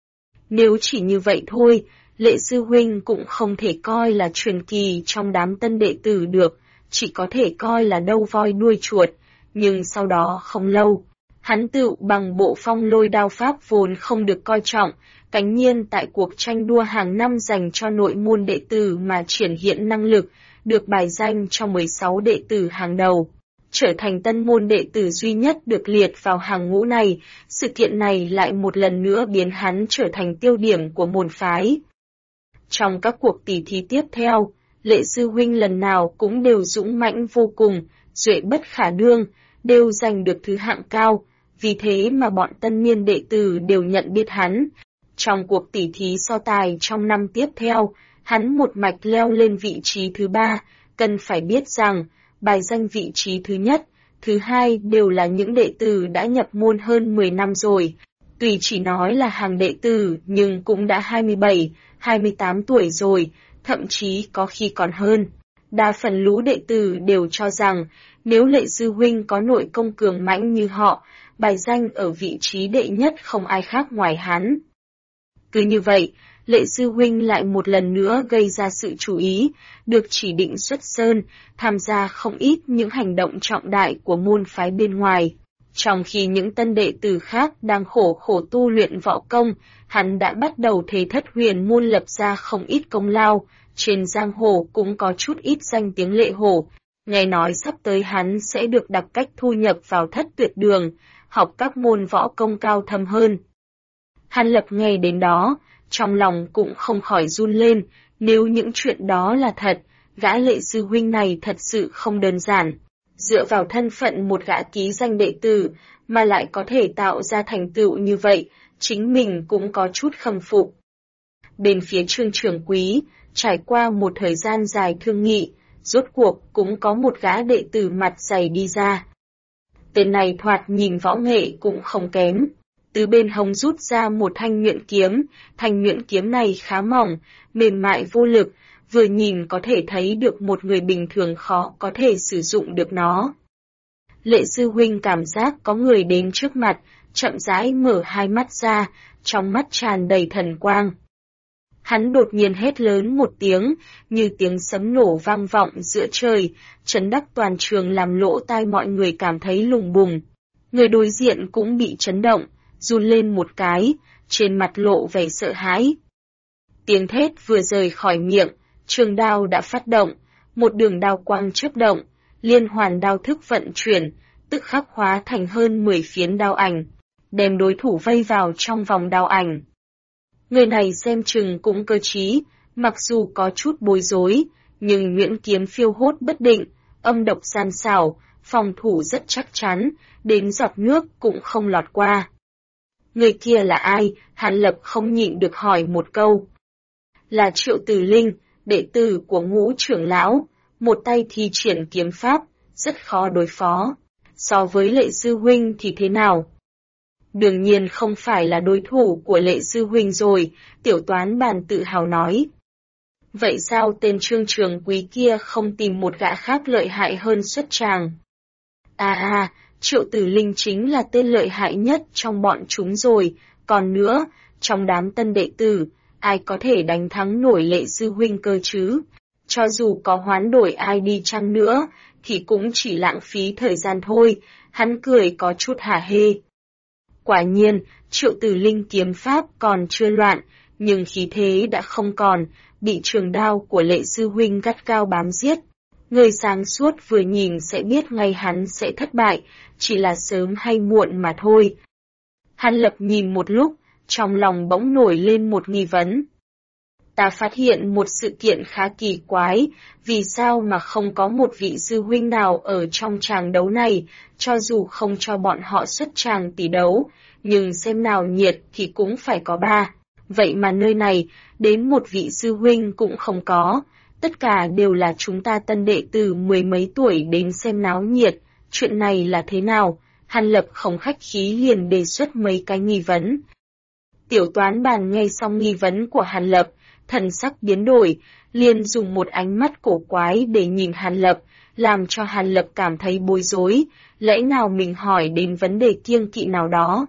Nếu chỉ như vậy thôi, Lệ sư huynh cũng không thể coi là truyền kỳ trong đám tân đệ tử được, chỉ có thể coi là đầu voi đuôi chuột, nhưng sau đó không lâu, hắn tự bằng bộ phong lôi đao pháp vốn không được coi trọng, cánh nhiên tại cuộc tranh đua hàng năm dành cho nội môn đệ tử mà triển hiện năng lực, được bài danh trong 16 đệ tử hàng đầu, trở thành tân môn đệ tử duy nhất được liệt vào hàng ngũ này. Sự kiện này lại một lần nữa biến hắn trở thành tiêu điểm của môn phái. Trong các cuộc tỉ thí tiếp theo, Lệ sư huynh lần nào cũng đều dũng mãnh vô cùng, duệ bất khả đương, đều giành được thứ hạng cao, vì thế mà bọn tân niên đệ tử đều nhận biết hắn. Trong cuộc tỉ thí so tài trong năm tiếp theo, hắn một mạch leo lên vị trí thứ 3, cần phải biết rằng, bài danh vị trí thứ nhất, thứ hai đều là những đệ tử đã nhập môn hơn 10 năm rồi. Tuy chỉ nói là hàng đệ tử nhưng cũng đã 27, 28 tuổi rồi, thậm chí có khi còn hơn. Đa phần lũ đệ tử đều cho rằng, nếu Lệ sư huynh có nội công cường mãnh như họ, bài danh ở vị trí đệ nhất không ai khác ngoài hắn. Cứ như vậy, Lệ sư huynh lại một lần nữa gây ra sự chú ý, được chỉ định xuất sơn, tham gia không ít những hành động trọng đại của môn phái bên ngoài. Trong khi những tân đệ tử khác đang khổ tu luyện võ công, hắn đã bắt đầu thế Thất Huyền môn lập ra không ít công lao, trên giang hồ cũng có chút ít danh tiếng Lệ hổ. Nghe nói sắp tới hắn sẽ được đặc cách thu nhập vào Thất Tuyệt đường, học các môn võ công cao thâm hơn. Hàn Lập nghe đến đó, trong lòng cũng không khỏi run lên, nếu những chuyện đó là thật, gã Lệ sư huynh này thật sự không đơn giản. Dựa vào thân phận một gã ký danh đệ tử, mà lại có thể tạo ra thành tựu như vậy, chính mình cũng có chút khâm phục. Bên phía Trương trưởng quý, trải qua một thời gian dài thương nghị, rốt cuộc cũng có một gã đệ tử mặt dày đi ra. Tên này thoạt nhìn võ nghệ cũng không kém. Từ bên hông rút ra một thanh nhuyễn kiếm này khá mỏng, mềm mại vô lực, vừa nhìn có thể thấy được một người bình thường khó có thể sử dụng được nó. Lệ sư huynh cảm giác có người đến trước mặt, chậm rãi mở hai mắt ra, trong mắt tràn đầy thần quang. Hắn đột nhiên hét lớn một tiếng, như tiếng sấm nổ vang vọng giữa trời, chấn đắc toàn trường làm lỗ tai mọi người cảm thấy lùng bùng. Người đối diện cũng bị chấn động, run lên một cái, trên mặt lộ vẻ sợ hãi. Tiếng thét vừa rời khỏi miệng, trường đao đã phát động, một đường đao quang chớp động, liên hoàn đao thức vận chuyển, tức khắc hóa thành hơn 10 phiến đao ảnh, đem đối thủ vây vào trong vòng đao ảnh. Người này xem chừng cũng cơ trí, mặc dù có chút bối rối, nhưng nhuyễn kiếm phiêu hốt bất định, âm độc gian xảo, phòng thủ rất chắc chắn, đến giọt nước cũng không lọt qua. Người kia là ai? Hàn Lập không nhịn được hỏi một câu. Là Triệu Tử Linh, đệ tử của Ngũ trưởng lão, một tay thi triển kiếm pháp, rất khó đối phó. So với Lệ sư huynh thì thế nào? Đương nhiên không phải là đối thủ của Lệ sư huynh rồi, Tiểu Toán Bàn tự hào nói. Vậy sao tên Trương trưởng quý kia không tìm một gã khác lợi hại hơn xuất tràng? Triệu Tử Linh chính là tên lợi hại nhất trong bọn chúng rồi, còn nữa, trong đám tân đệ tử, ai có thể đánh thắng nổi Lệ sư huynh cơ chứ? Cho dù có hoán đổi ai đi chăng nữa, thì cũng chỉ lãng phí thời gian thôi, hắn cười có chút hả hê. Quả nhiên, Triệu Tử Linh kiếm pháp còn chưa loạn, nhưng khí thế đã không còn, bị trường đao của Lệ sư huynh gắt gao bám giết. Người sáng suốt vừa nhìn sẽ biết ngay hắn sẽ thất bại, chỉ là sớm hay muộn mà thôi. Hàn Lập nhìn một lúc, trong lòng bỗng nổi lên một nghi vấn. Ta phát hiện một sự kiện khá kỳ quái, vì sao mà không có một vị sư huynh nào ở trong tràng đấu này, cho dù không cho bọn họ xuất tràng tỷ đấu, nhưng xem nào nhiệt thì cũng phải có 3. Vậy mà nơi này, đến một vị sư huynh cũng không có, tất cả đều là chúng ta tân đệ tử 10 mấy tuổi đến xem náo nhiệt, chuyện này là thế nào? Hàn Lập không khách khí liền đề xuất mấy cái nghi vấn. Tiểu Toán Bàn nghe xong nghi vấn của Hàn Lập, thần sắc biến đổi, liền dùng một ánh mắt cổ quái để nhìn Hàn Lập, làm cho Hàn Lập cảm thấy bối rối, lẽ nào mình hỏi đến vấn đề kiêng kỵ nào đó.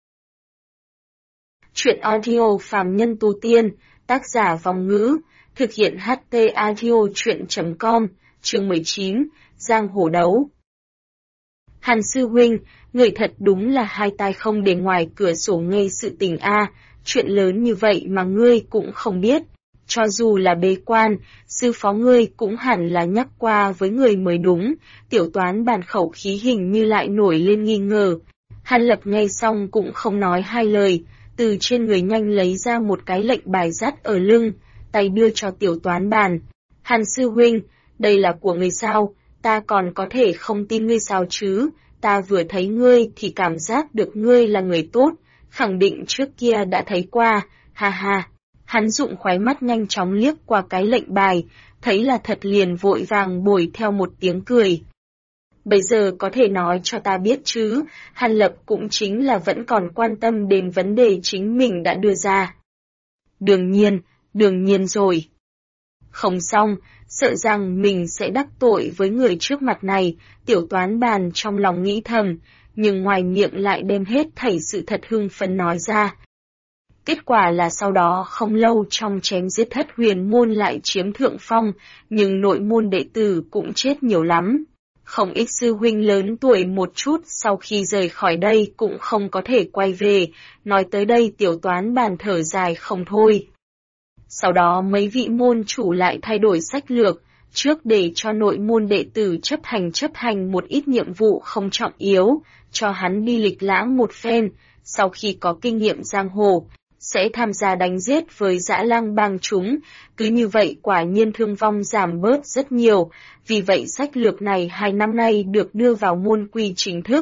Chuyện audio phàm nhân tu tiên, tác giả Vong Ngữ, thực hiện HT audio chuyện.com, chương 19, Giang Hồ đấu. Hàn sư huynh, người thật đúng là hai tai không để ngoài cửa sổ nghe sự tình chuyện lớn như vậy mà ngươi cũng không biết. Cho dù là bế quan, sư phó ngươi cũng hẳn là nhắc qua với người mới đúng. Tiểu Toán Bàn khẩu khí hình như lại nổi lên nghi ngờ. Hàn Lập nghe xong cũng không nói hai lời, từ trên người nhanh lấy ra một cái lệnh bài dắt ở lưng, tay đưa cho Tiểu Toán Bàn. Hàn sư huynh, đây là của ngươi sao? Ta còn có thể không tin ngươi sao chứ? Ta vừa thấy ngươi thì cảm giác được ngươi là người tốt, khẳng định trước kia đã thấy qua, ha ha. Hắn dụng khóe mắt nhanh chóng liếc qua cái lệnh bài, thấy là thật liền vội vàng bồi theo một tiếng cười. Bây giờ có thể nói cho ta biết chứ, Hàn Lập cũng chính là vẫn còn quan tâm đến vấn đề chính mình đã đưa ra. Đương nhiên rồi. Không xong, sợ rằng mình sẽ đắc tội với người trước mặt này, Tiểu Toán Bàn trong lòng nghĩ thầm, nhưng ngoài miệng lại đem hết thảy sự thật hưng phấn nói ra. Kết quả là sau đó không lâu trong chém giết Thất Huyền môn lại chiếm thượng phong, nhưng nội môn đệ tử cũng chết nhiều lắm. Không ít sư huynh lớn tuổi một chút sau khi rời khỏi đây cũng không có thể quay về, nói tới đây Tiểu Toán Bàn thở dài không thôi. Sau đó mấy vị môn chủ lại thay đổi sách lược, trước để cho nội môn đệ tử chấp hành một ít nhiệm vụ không trọng yếu, cho hắn đi lịch lãm một phen, sau khi có kinh nghiệm giang hồ, sẽ tham gia đánh giết với dã lang bang chúng, cứ như vậy quả nhiên thương vong giảm bớt rất nhiều, vì vậy sách lược này 2 năm nay được đưa vào môn quy chính thức,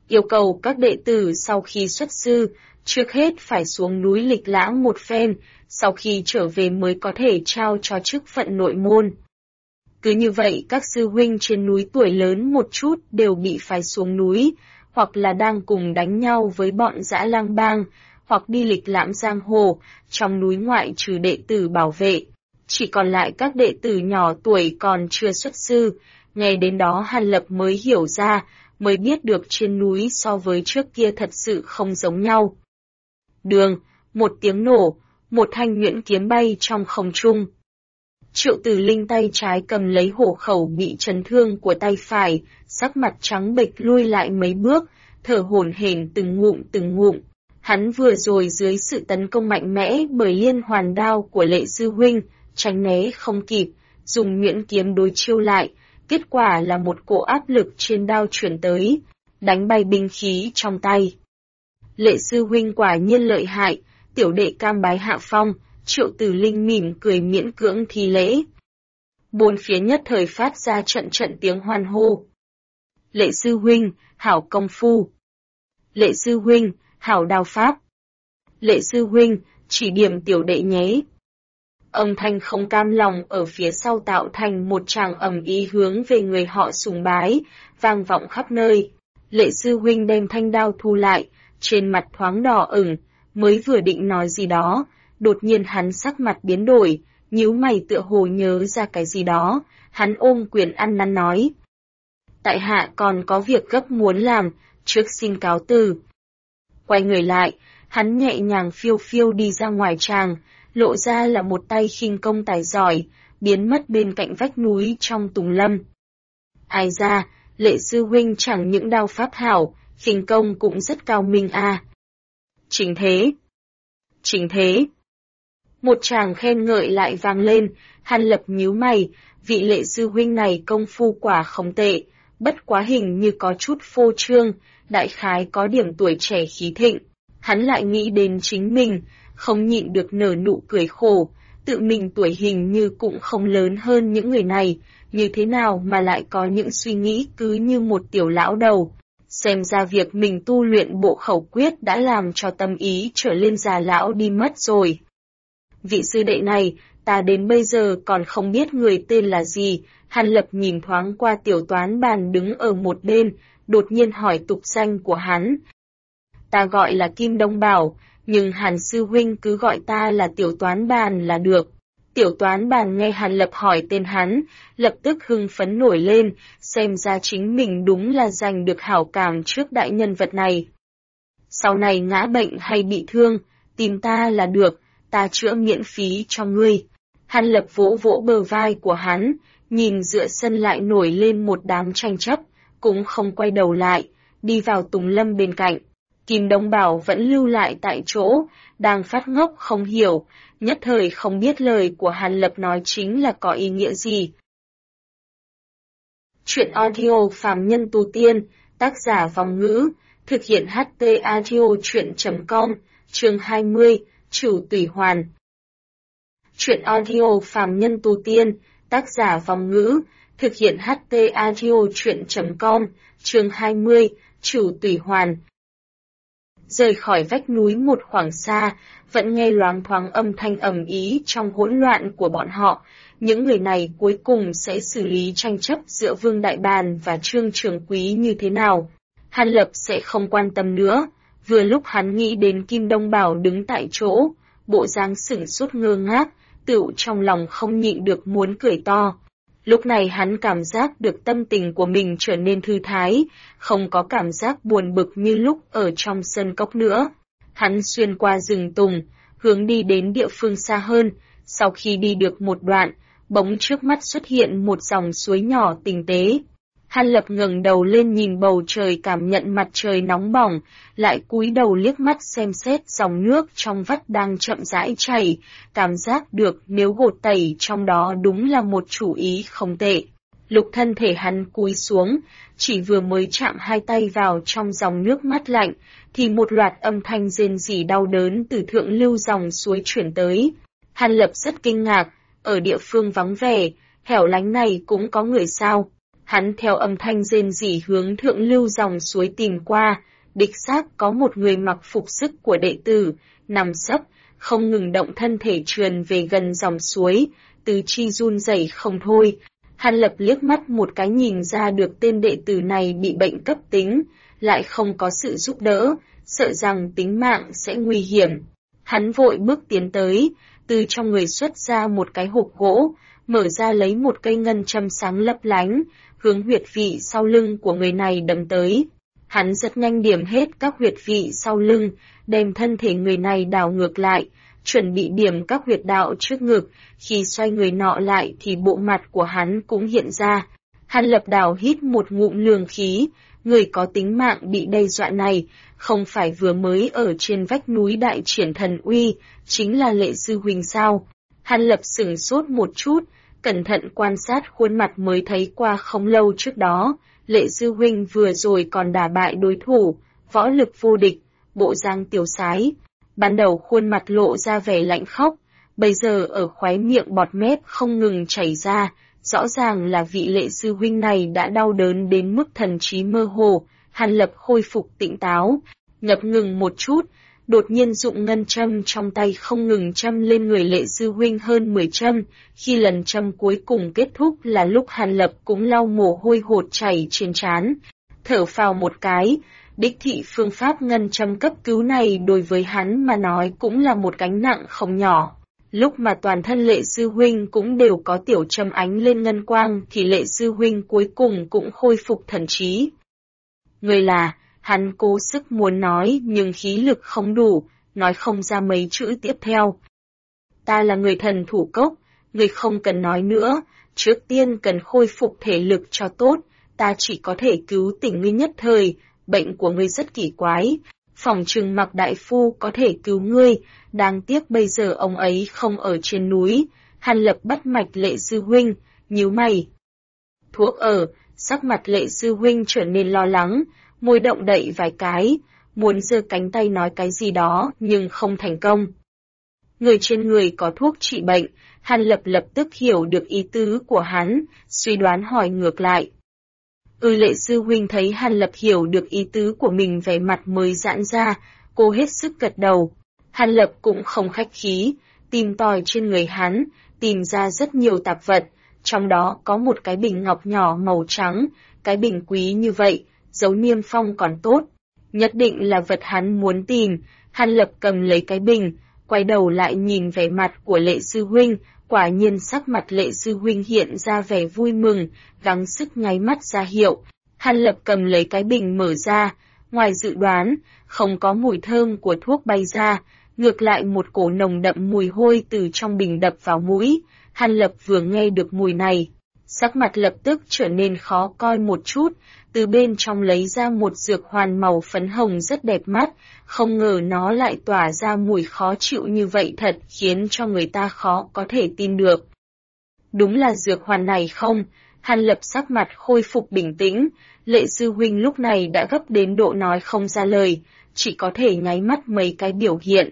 yêu cầu các đệ tử sau khi xuất sư, trước hết phải xuống núi lịch lãm một phen, sau khi trở về mới có thể trao cho chức phận nội môn. Cứ như vậy các sư huynh trên núi tuổi lớn một chút đều bị phái xuống núi, hoặc là đang cùng đánh nhau với bọn dã lang bang, hoặc đi lịch lãm giang hồ, trong núi ngoại trừ đệ tử bảo vệ. Chỉ còn lại các đệ tử nhỏ tuổi còn chưa xuất sư, nghe đến đó Hàn Lập mới hiểu ra, mới biết được trên núi so với trước kia thật sự không giống nhau. Đường, một tiếng nổ, một thanh nhuyễn kiếm bay trong không trung. Triệu Tử Linh tay trái cầm lấy hổ khẩu bị chấn thương của tay phải, sắc mặt trắng bệch lui lại mấy bước, thở hổn hển từng ngụm. Hắn vừa rồi dưới sự tấn công mạnh mẽ bởi liên hoàn đao của Lệ sư huynh, tránh né không kịp, dùng nhuyễn kiếm đối chiêu lại, kết quả là một cỗ áp lực trên đao chuyển tới, đánh bay binh khí trong tay. Lệ sư huynh quả nhiên lợi hại, tiểu đệ cam bái hạ phong. Triệu Tử Linh mỉm cười miễn cưỡng thi lễ. Bốn phía nhất thời phát ra trận tiếng hoan hô. Lệ sư huynh, hảo công phu. Lệ sư huynh, hảo đao pháp. Lệ sư huynh, chỉ điểm tiểu đệ nhé. Âm thanh không cam lòng ở phía sau tạo thành một tràng ầm ĩ hướng về người họ sùng bái, vang vọng khắp nơi. Lệ sư huynh đem thanh đao thu lại, trên mặt thoáng đỏ ửng, mới vừa định nói gì đó. Đột nhiên hắn sắc mặt biến đổi, nhíu mày tựa hồ nhớ ra cái gì đó, hắn ôm quyền ăn năn nói. Tại hạ còn có việc gấp muốn làm, trước xin cáo từ. Quay người lại, hắn nhẹ nhàng phiêu phiêu đi ra ngoài tràng, lộ ra là một tay khinh công tài giỏi, biến mất bên cạnh vách núi trong tùng lâm. Ai ra, Lệ sư huynh chẳng những đao pháp hảo, khinh công cũng rất cao minh a. Chính thế. Một tràng khen ngợi lại vang lên, Hàn Lập nhíu mày, vị Lệ sư huynh này công phu quả không tệ, bất quá hình như có chút phô trương, đại khái có điểm tuổi trẻ khí thịnh. Hắn lại nghĩ đến chính mình, không nhịn được nở nụ cười khổ, tự mình tuổi hình như cũng không lớn hơn những người này, như thế nào mà lại có những suy nghĩ cứ như một tiểu lão đầu. Xem ra việc mình tu luyện bộ khẩu quyết đã làm cho tâm ý trở lên già lão đi mất rồi. Vị sư đệ này, ta đến bây giờ còn không biết người tên là gì. Hàn Lập nhìn thoáng qua tiểu toán bàn đứng ở một bên, đột nhiên hỏi tục danh của hắn. Ta gọi là Kim Đông Bảo, nhưng Hàn sư huynh cứ gọi ta là tiểu toán bàn là được. Tiểu toán bàn nghe Hàn Lập hỏi tên hắn, lập tức hưng phấn nổi lên, xem ra chính mình đúng là giành được hảo cảm trước đại nhân vật này. Sau này ngã bệnh hay bị thương, tìm ta là được, ta chữa miễn phí cho ngươi. Hàn Lập vỗ vỗ bờ vai của hắn, nhìn giữa sân lại nổi lên một đám tranh chấp, cũng không quay đầu lại, đi vào tùng lâm bên cạnh. Kim Đông Bảo vẫn lưu lại tại chỗ, đang phát ngốc không hiểu, nhất thời không biết lời của Hàn Lập nói chính là có ý nghĩa gì. Chuyện audio phàm nhân tu tiên, tác giả Vòng Ngữ, thực hiện HT audio chuyện.com, chương 20, Chủ Tùy Hoàn. Chuyện audio phàm nhân tu tiên, tác giả Vòng Ngữ, thực hiện HT audio chuyện.com, chương 20, Chủ Tùy Hoàn. Rời khỏi vách núi một khoảng xa, vẫn nghe loáng thoáng âm thanh ầm ĩ trong hỗn loạn của bọn họ. Những người này cuối cùng sẽ xử lý tranh chấp giữa Vương Đại Bàn và Trương Trường Quý như thế nào. Hàn Lập sẽ không quan tâm nữa. Vừa lúc hắn nghĩ đến Kim Đông Bảo đứng tại chỗ, bộ dáng sửng sốt ngơ ngác, tựu trong lòng không nhịn được muốn cười to. Lúc này hắn cảm giác được tâm tình của mình trở nên thư thái, không có cảm giác buồn bực như lúc ở trong sơn cốc nữa. Hắn xuyên qua rừng tùng, hướng đi đến địa phương xa hơn, sau khi đi được một đoạn, bỗng trước mắt xuất hiện một dòng suối nhỏ tinh tế. Hàn Lập ngẩng đầu lên nhìn bầu trời cảm nhận mặt trời nóng bỏng, lại cúi đầu liếc mắt xem xét dòng nước trong vắt đang chậm rãi chảy, cảm giác được nếu gột tẩy trong đó đúng là một chủ ý không tệ. Lúc thân thể hắn cúi xuống, chỉ vừa mới chạm hai tay vào trong dòng nước mát lạnh, thì một loạt âm thanh rên rỉ đau đớn từ thượng lưu dòng suối chuyển tới. Hàn Lập rất kinh ngạc, ở địa phương vắng vẻ, hẻo lánh này cũng có người sao? Hắn theo âm thanh rên rỉ hướng thượng lưu dòng suối tìm qua, đích xác có một người mặc phục sức của đệ tử, nằm sấp, không ngừng động thân thể trườn về gần dòng suối, tứ chi run rẩy không thôi. Hàn Lập liếc mắt một cái nhìn ra được tên đệ tử này bị bệnh cấp tính, lại không có sự giúp đỡ, sợ rằng tính mạng sẽ nguy hiểm. Hắn vội bước tiến tới, từ trong người xuất ra một cái hộp gỗ, mở ra lấy một cây ngân châm sáng lấp lánh, hướng huyệt vị sau lưng của người này đâm tới. Hắn rất nhanh điểm hết các huyệt vị sau lưng, đem thân thể người này đảo ngược lại, chuẩn bị điểm các huyệt đạo trước ngực, khi xoay người nọ lại thì bộ mặt của hắn cũng hiện ra. Hàn Lập đảo hít một ngụm lương khí, người có tính mạng bị đe dọa này, không phải vừa mới ở trên vách núi đại triển thần uy, chính là Lệ sư huynh sao? Hàn Lập sửng sốt một chút, cẩn thận quan sát khuôn mặt mới thấy qua không lâu trước đó, Lệ sư huynh vừa rồi còn đả bại đối thủ, võ lực vô địch, bộ dáng tiểu sái. Ban đầu khuôn mặt lộ ra vẻ lạnh khóc, bây giờ ở khóe miệng bọt mép không ngừng chảy ra, rõ ràng là vị Lệ sư huynh này đã đau đớn đến mức thần trí mơ hồ. Hàn Lập khôi phục tỉnh táo, ngập ngừng một chút, đột nhiên dụng ngân châm trong tay không ngừng châm lên người Lệ sư huynh hơn 10 châm, khi lần châm cuối cùng kết thúc là lúc Hàn Lập cũng lau mồ hôi hột chảy trên trán, thở phào một cái. Đích thị phương pháp ngân châm cấp cứu này đối với hắn mà nói cũng là một gánh nặng không nhỏ. Lúc mà toàn thân Lệ sư huynh cũng đều có tiểu châm ánh lên ngân quang thì Lệ sư huynh cuối cùng cũng khôi phục thần trí. Người là, hắn cố sức muốn nói nhưng khí lực không đủ, nói không ra mấy chữ tiếp theo. Ta là người thần thủ cốc, người không cần nói nữa, trước tiên cần khôi phục thể lực cho tốt, ta chỉ có thể cứu tỉnh ngươi nhất thời, bệnh của ngươi rất kỳ quái, phỏng chừng Mạc đại phu có thể cứu ngươi, đáng tiếc bây giờ ông ấy không ở trên núi. Hàn Lập bắt mạch Lệ sư huynh, nhíu mày. Thuốc ở, sắc mặt Lệ sư huynh trở nên lo lắng, môi động đậy vài cái, muốn giơ cánh tay nói cái gì đó nhưng không thành công. Người trên người có thuốc trị bệnh, Hàn Lập lập tức hiểu được ý tứ của hắn, suy đoán hỏi ngược lại. Lệ sư huynh thấy Hàn Lập hiểu được ý tứ của mình, vẻ mặt mới giãn ra, cô hết sức gật đầu. Hàn Lập cũng không khách khí, tìm tòi trên người hắn, tìm ra rất nhiều tạp vật, trong đó có một cái bình ngọc nhỏ màu trắng, cái bình quý như vậy, dấu niêm phong còn tốt, nhất định là vật hắn muốn tìm. Hàn Lập cầm lấy cái bình, quay đầu lại nhìn vẻ mặt của Lệ sư huynh, quả nhiên sắc mặt Lệ sư huynh hiện ra vẻ vui mừng, gắng sức nháy mắt ra hiệu. Hàn Lập cầm lấy cái bình mở ra, ngoài dự đoán, không có mùi thơm của thuốc bay ra, ngược lại một cổ nồng đậm mùi hôi từ trong bình đập vào mũi. Hàn Lập vừa nghe được mùi này, sắc mặt lập tức trở nên khó coi một chút, từ bên trong lấy ra một dược hoàn màu phấn hồng rất đẹp mắt, không ngờ nó lại tỏa ra mùi khó chịu như vậy thật khiến cho người ta khó có thể tin được. Đúng là dược hoàn này không? Hàn Lập sắc mặt khôi phục bình tĩnh, Lệ sư huynh lúc này đã gấp đến độ nói không ra lời, chỉ có thể nháy mắt mấy cái biểu hiện.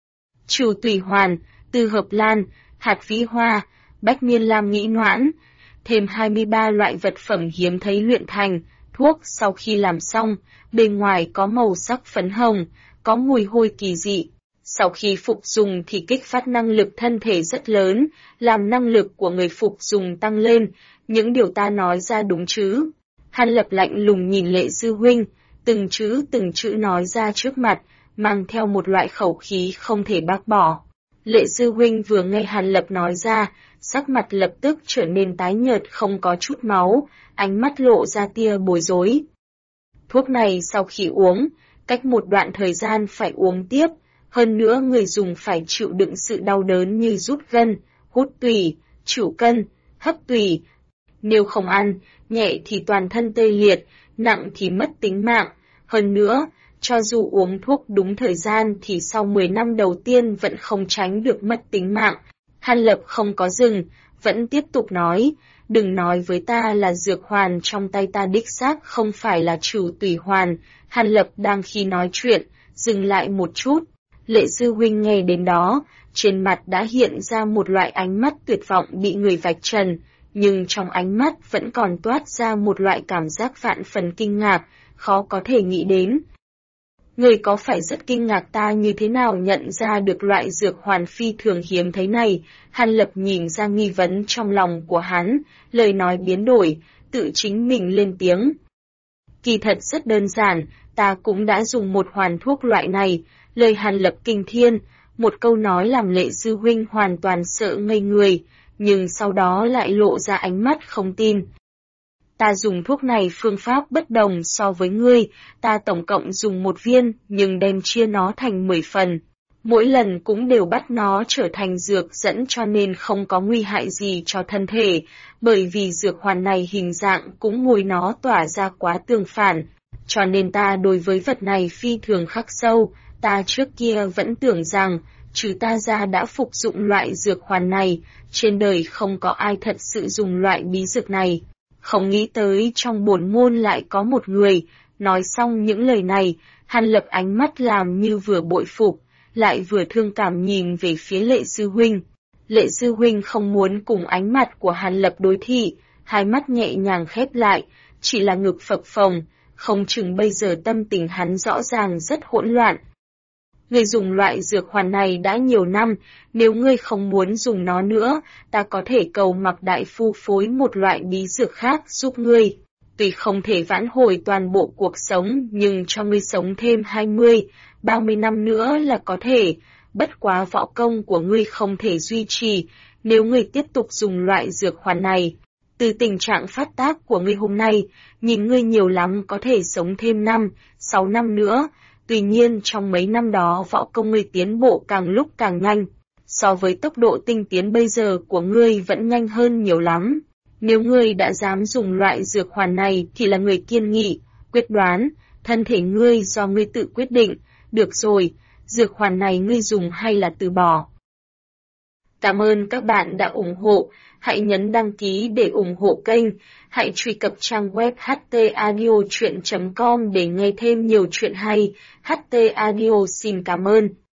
Trừ tùy hoàn, từ hợp lan, hạt vĩ hoa, bách niên lam nghĩ noãn, thêm 23 loại vật phẩm hiếm thấy luyện thành. Thuốc sau khi làm xong, bên ngoài có màu sắc phấn hồng, có mùi hôi kỳ dị. Sau khi phục dùng thì kích phát năng lực thân thể rất lớn, làm năng lực của người phục dùng tăng lên. Những điều ta nói ra đúng chứ? Hàn Lập lạnh lùng nhìn Lệ sư huynh, từng chữ nói ra trước mặt, mang theo một loại khẩu khí không thể bác bỏ. Lệ sư huynh vừa nghe Hàn Lập nói ra, sắc mặt lập tức trở nên tái nhợt không có chút máu, ánh mắt lộ ra tia bối rối. Thuốc này sau khi uống, cách một đoạn thời gian phải uống tiếp, hơn nữa người dùng phải chịu đựng sự đau đớn như rút gân, hút tủy, trữ cân, hấp tủy. Nếu không ăn, nhẹ thì toàn thân tê liệt, nặng thì mất tính mạng. Hơn nữa, cho dù uống thuốc đúng thời gian thì sau 10 năm đầu tiên vẫn không tránh được mất tính mạng. Hàn Lập không có dừng, vẫn tiếp tục nói, đừng nói với ta là dược hoàn trong tay ta đích xác không phải là trừ tùy hoàn. Hàn Lập đang khi nói chuyện, dừng lại một chút. Lệ sư huynh nghe đến đó, trên mặt đã hiện ra một loại ánh mắt tuyệt vọng bị người vạch trần, nhưng trong ánh mắt vẫn còn toát ra một loại cảm giác vạn phần kinh ngạc, khó có thể nghĩ đến. Người có phải rất kinh ngạc ta như thế nào nhận ra được loại dược hoàn phi thường hiếm thấy này? Hàn Lập nhìn ra nghi vấn trong lòng của hắn, lời nói biến đổi, tự chính mình lên tiếng. Kỳ thật rất đơn giản, ta cũng đã dùng một hoàn thuốc loại này, lời Hàn Lập kinh thiên, một câu nói làm Lệ sư huynh hoàn toàn sợ ngây người, nhưng sau đó lại lộ ra ánh mắt không tin. Ta dùng thuốc này phương pháp bất đồng so với ngươi, ta tổng cộng dùng 1 viên, nhưng đem chia nó thành 10 phần. Mỗi lần cũng đều bắt nó trở thành dược dẫn cho nên không có nguy hại gì cho thân thể, bởi vì dược hoàn này hình dạng cũng mùi nó tỏa ra quá tương phản, cho nên ta đối với vật này phi thường khắc sâu, ta trước kia vẫn tưởng rằng, trừ ta ra đã phục dụng loại dược hoàn này, trên đời không có ai thật sự dùng loại bí dược này. Không nghĩ tới trong bổn môn lại có một người, nói xong những lời này, Hàn Lập ánh mắt làm như vừa bội phục, lại vừa thương cảm nhìn về phía Lệ sư huynh. Lệ sư huynh không muốn cùng ánh mặt của Hàn Lập đối thị, hai mắt nhẹ nhàng khép lại, chỉ là ngực phập phồng, không chừng bây giờ tâm tình hắn rõ ràng rất hỗn loạn. Ngươi dùng loại dược hoàn này đã nhiều năm, nếu ngươi không muốn dùng nó nữa, ta có thể cầu Mạc đại phu phối một loại bí dược khác giúp ngươi. Tuy không thể vãn hồi toàn bộ cuộc sống, nhưng cho ngươi sống thêm 20, 30 năm nữa là có thể. Bất quá võ công của ngươi không thể duy trì, nếu ngươi tiếp tục dùng loại dược hoàn này. Từ tình trạng phát tác của ngươi hôm nay, nhìn ngươi nhiều lắm có thể sống thêm 5, 6 năm nữa. Tuy nhiên trong mấy năm đó võ công ngươi tiến bộ càng lúc càng nhanh, so với tốc độ tinh tiến bây giờ của ngươi vẫn nhanh hơn nhiều lắm. Nếu ngươi đã dám dùng loại dược hoàn này thì là người kiên nghị, quyết đoán, thân thể ngươi do ngươi tự quyết định. Được rồi, dược hoàn này ngươi dùng hay là từ bỏ? Cảm ơn các bạn đã ủng hộ, hãy nhấn đăng ký để ủng hộ kênh, hãy truy cập trang web htaudio.com để nghe thêm nhiều chuyện hay. HT Audio xin cảm ơn.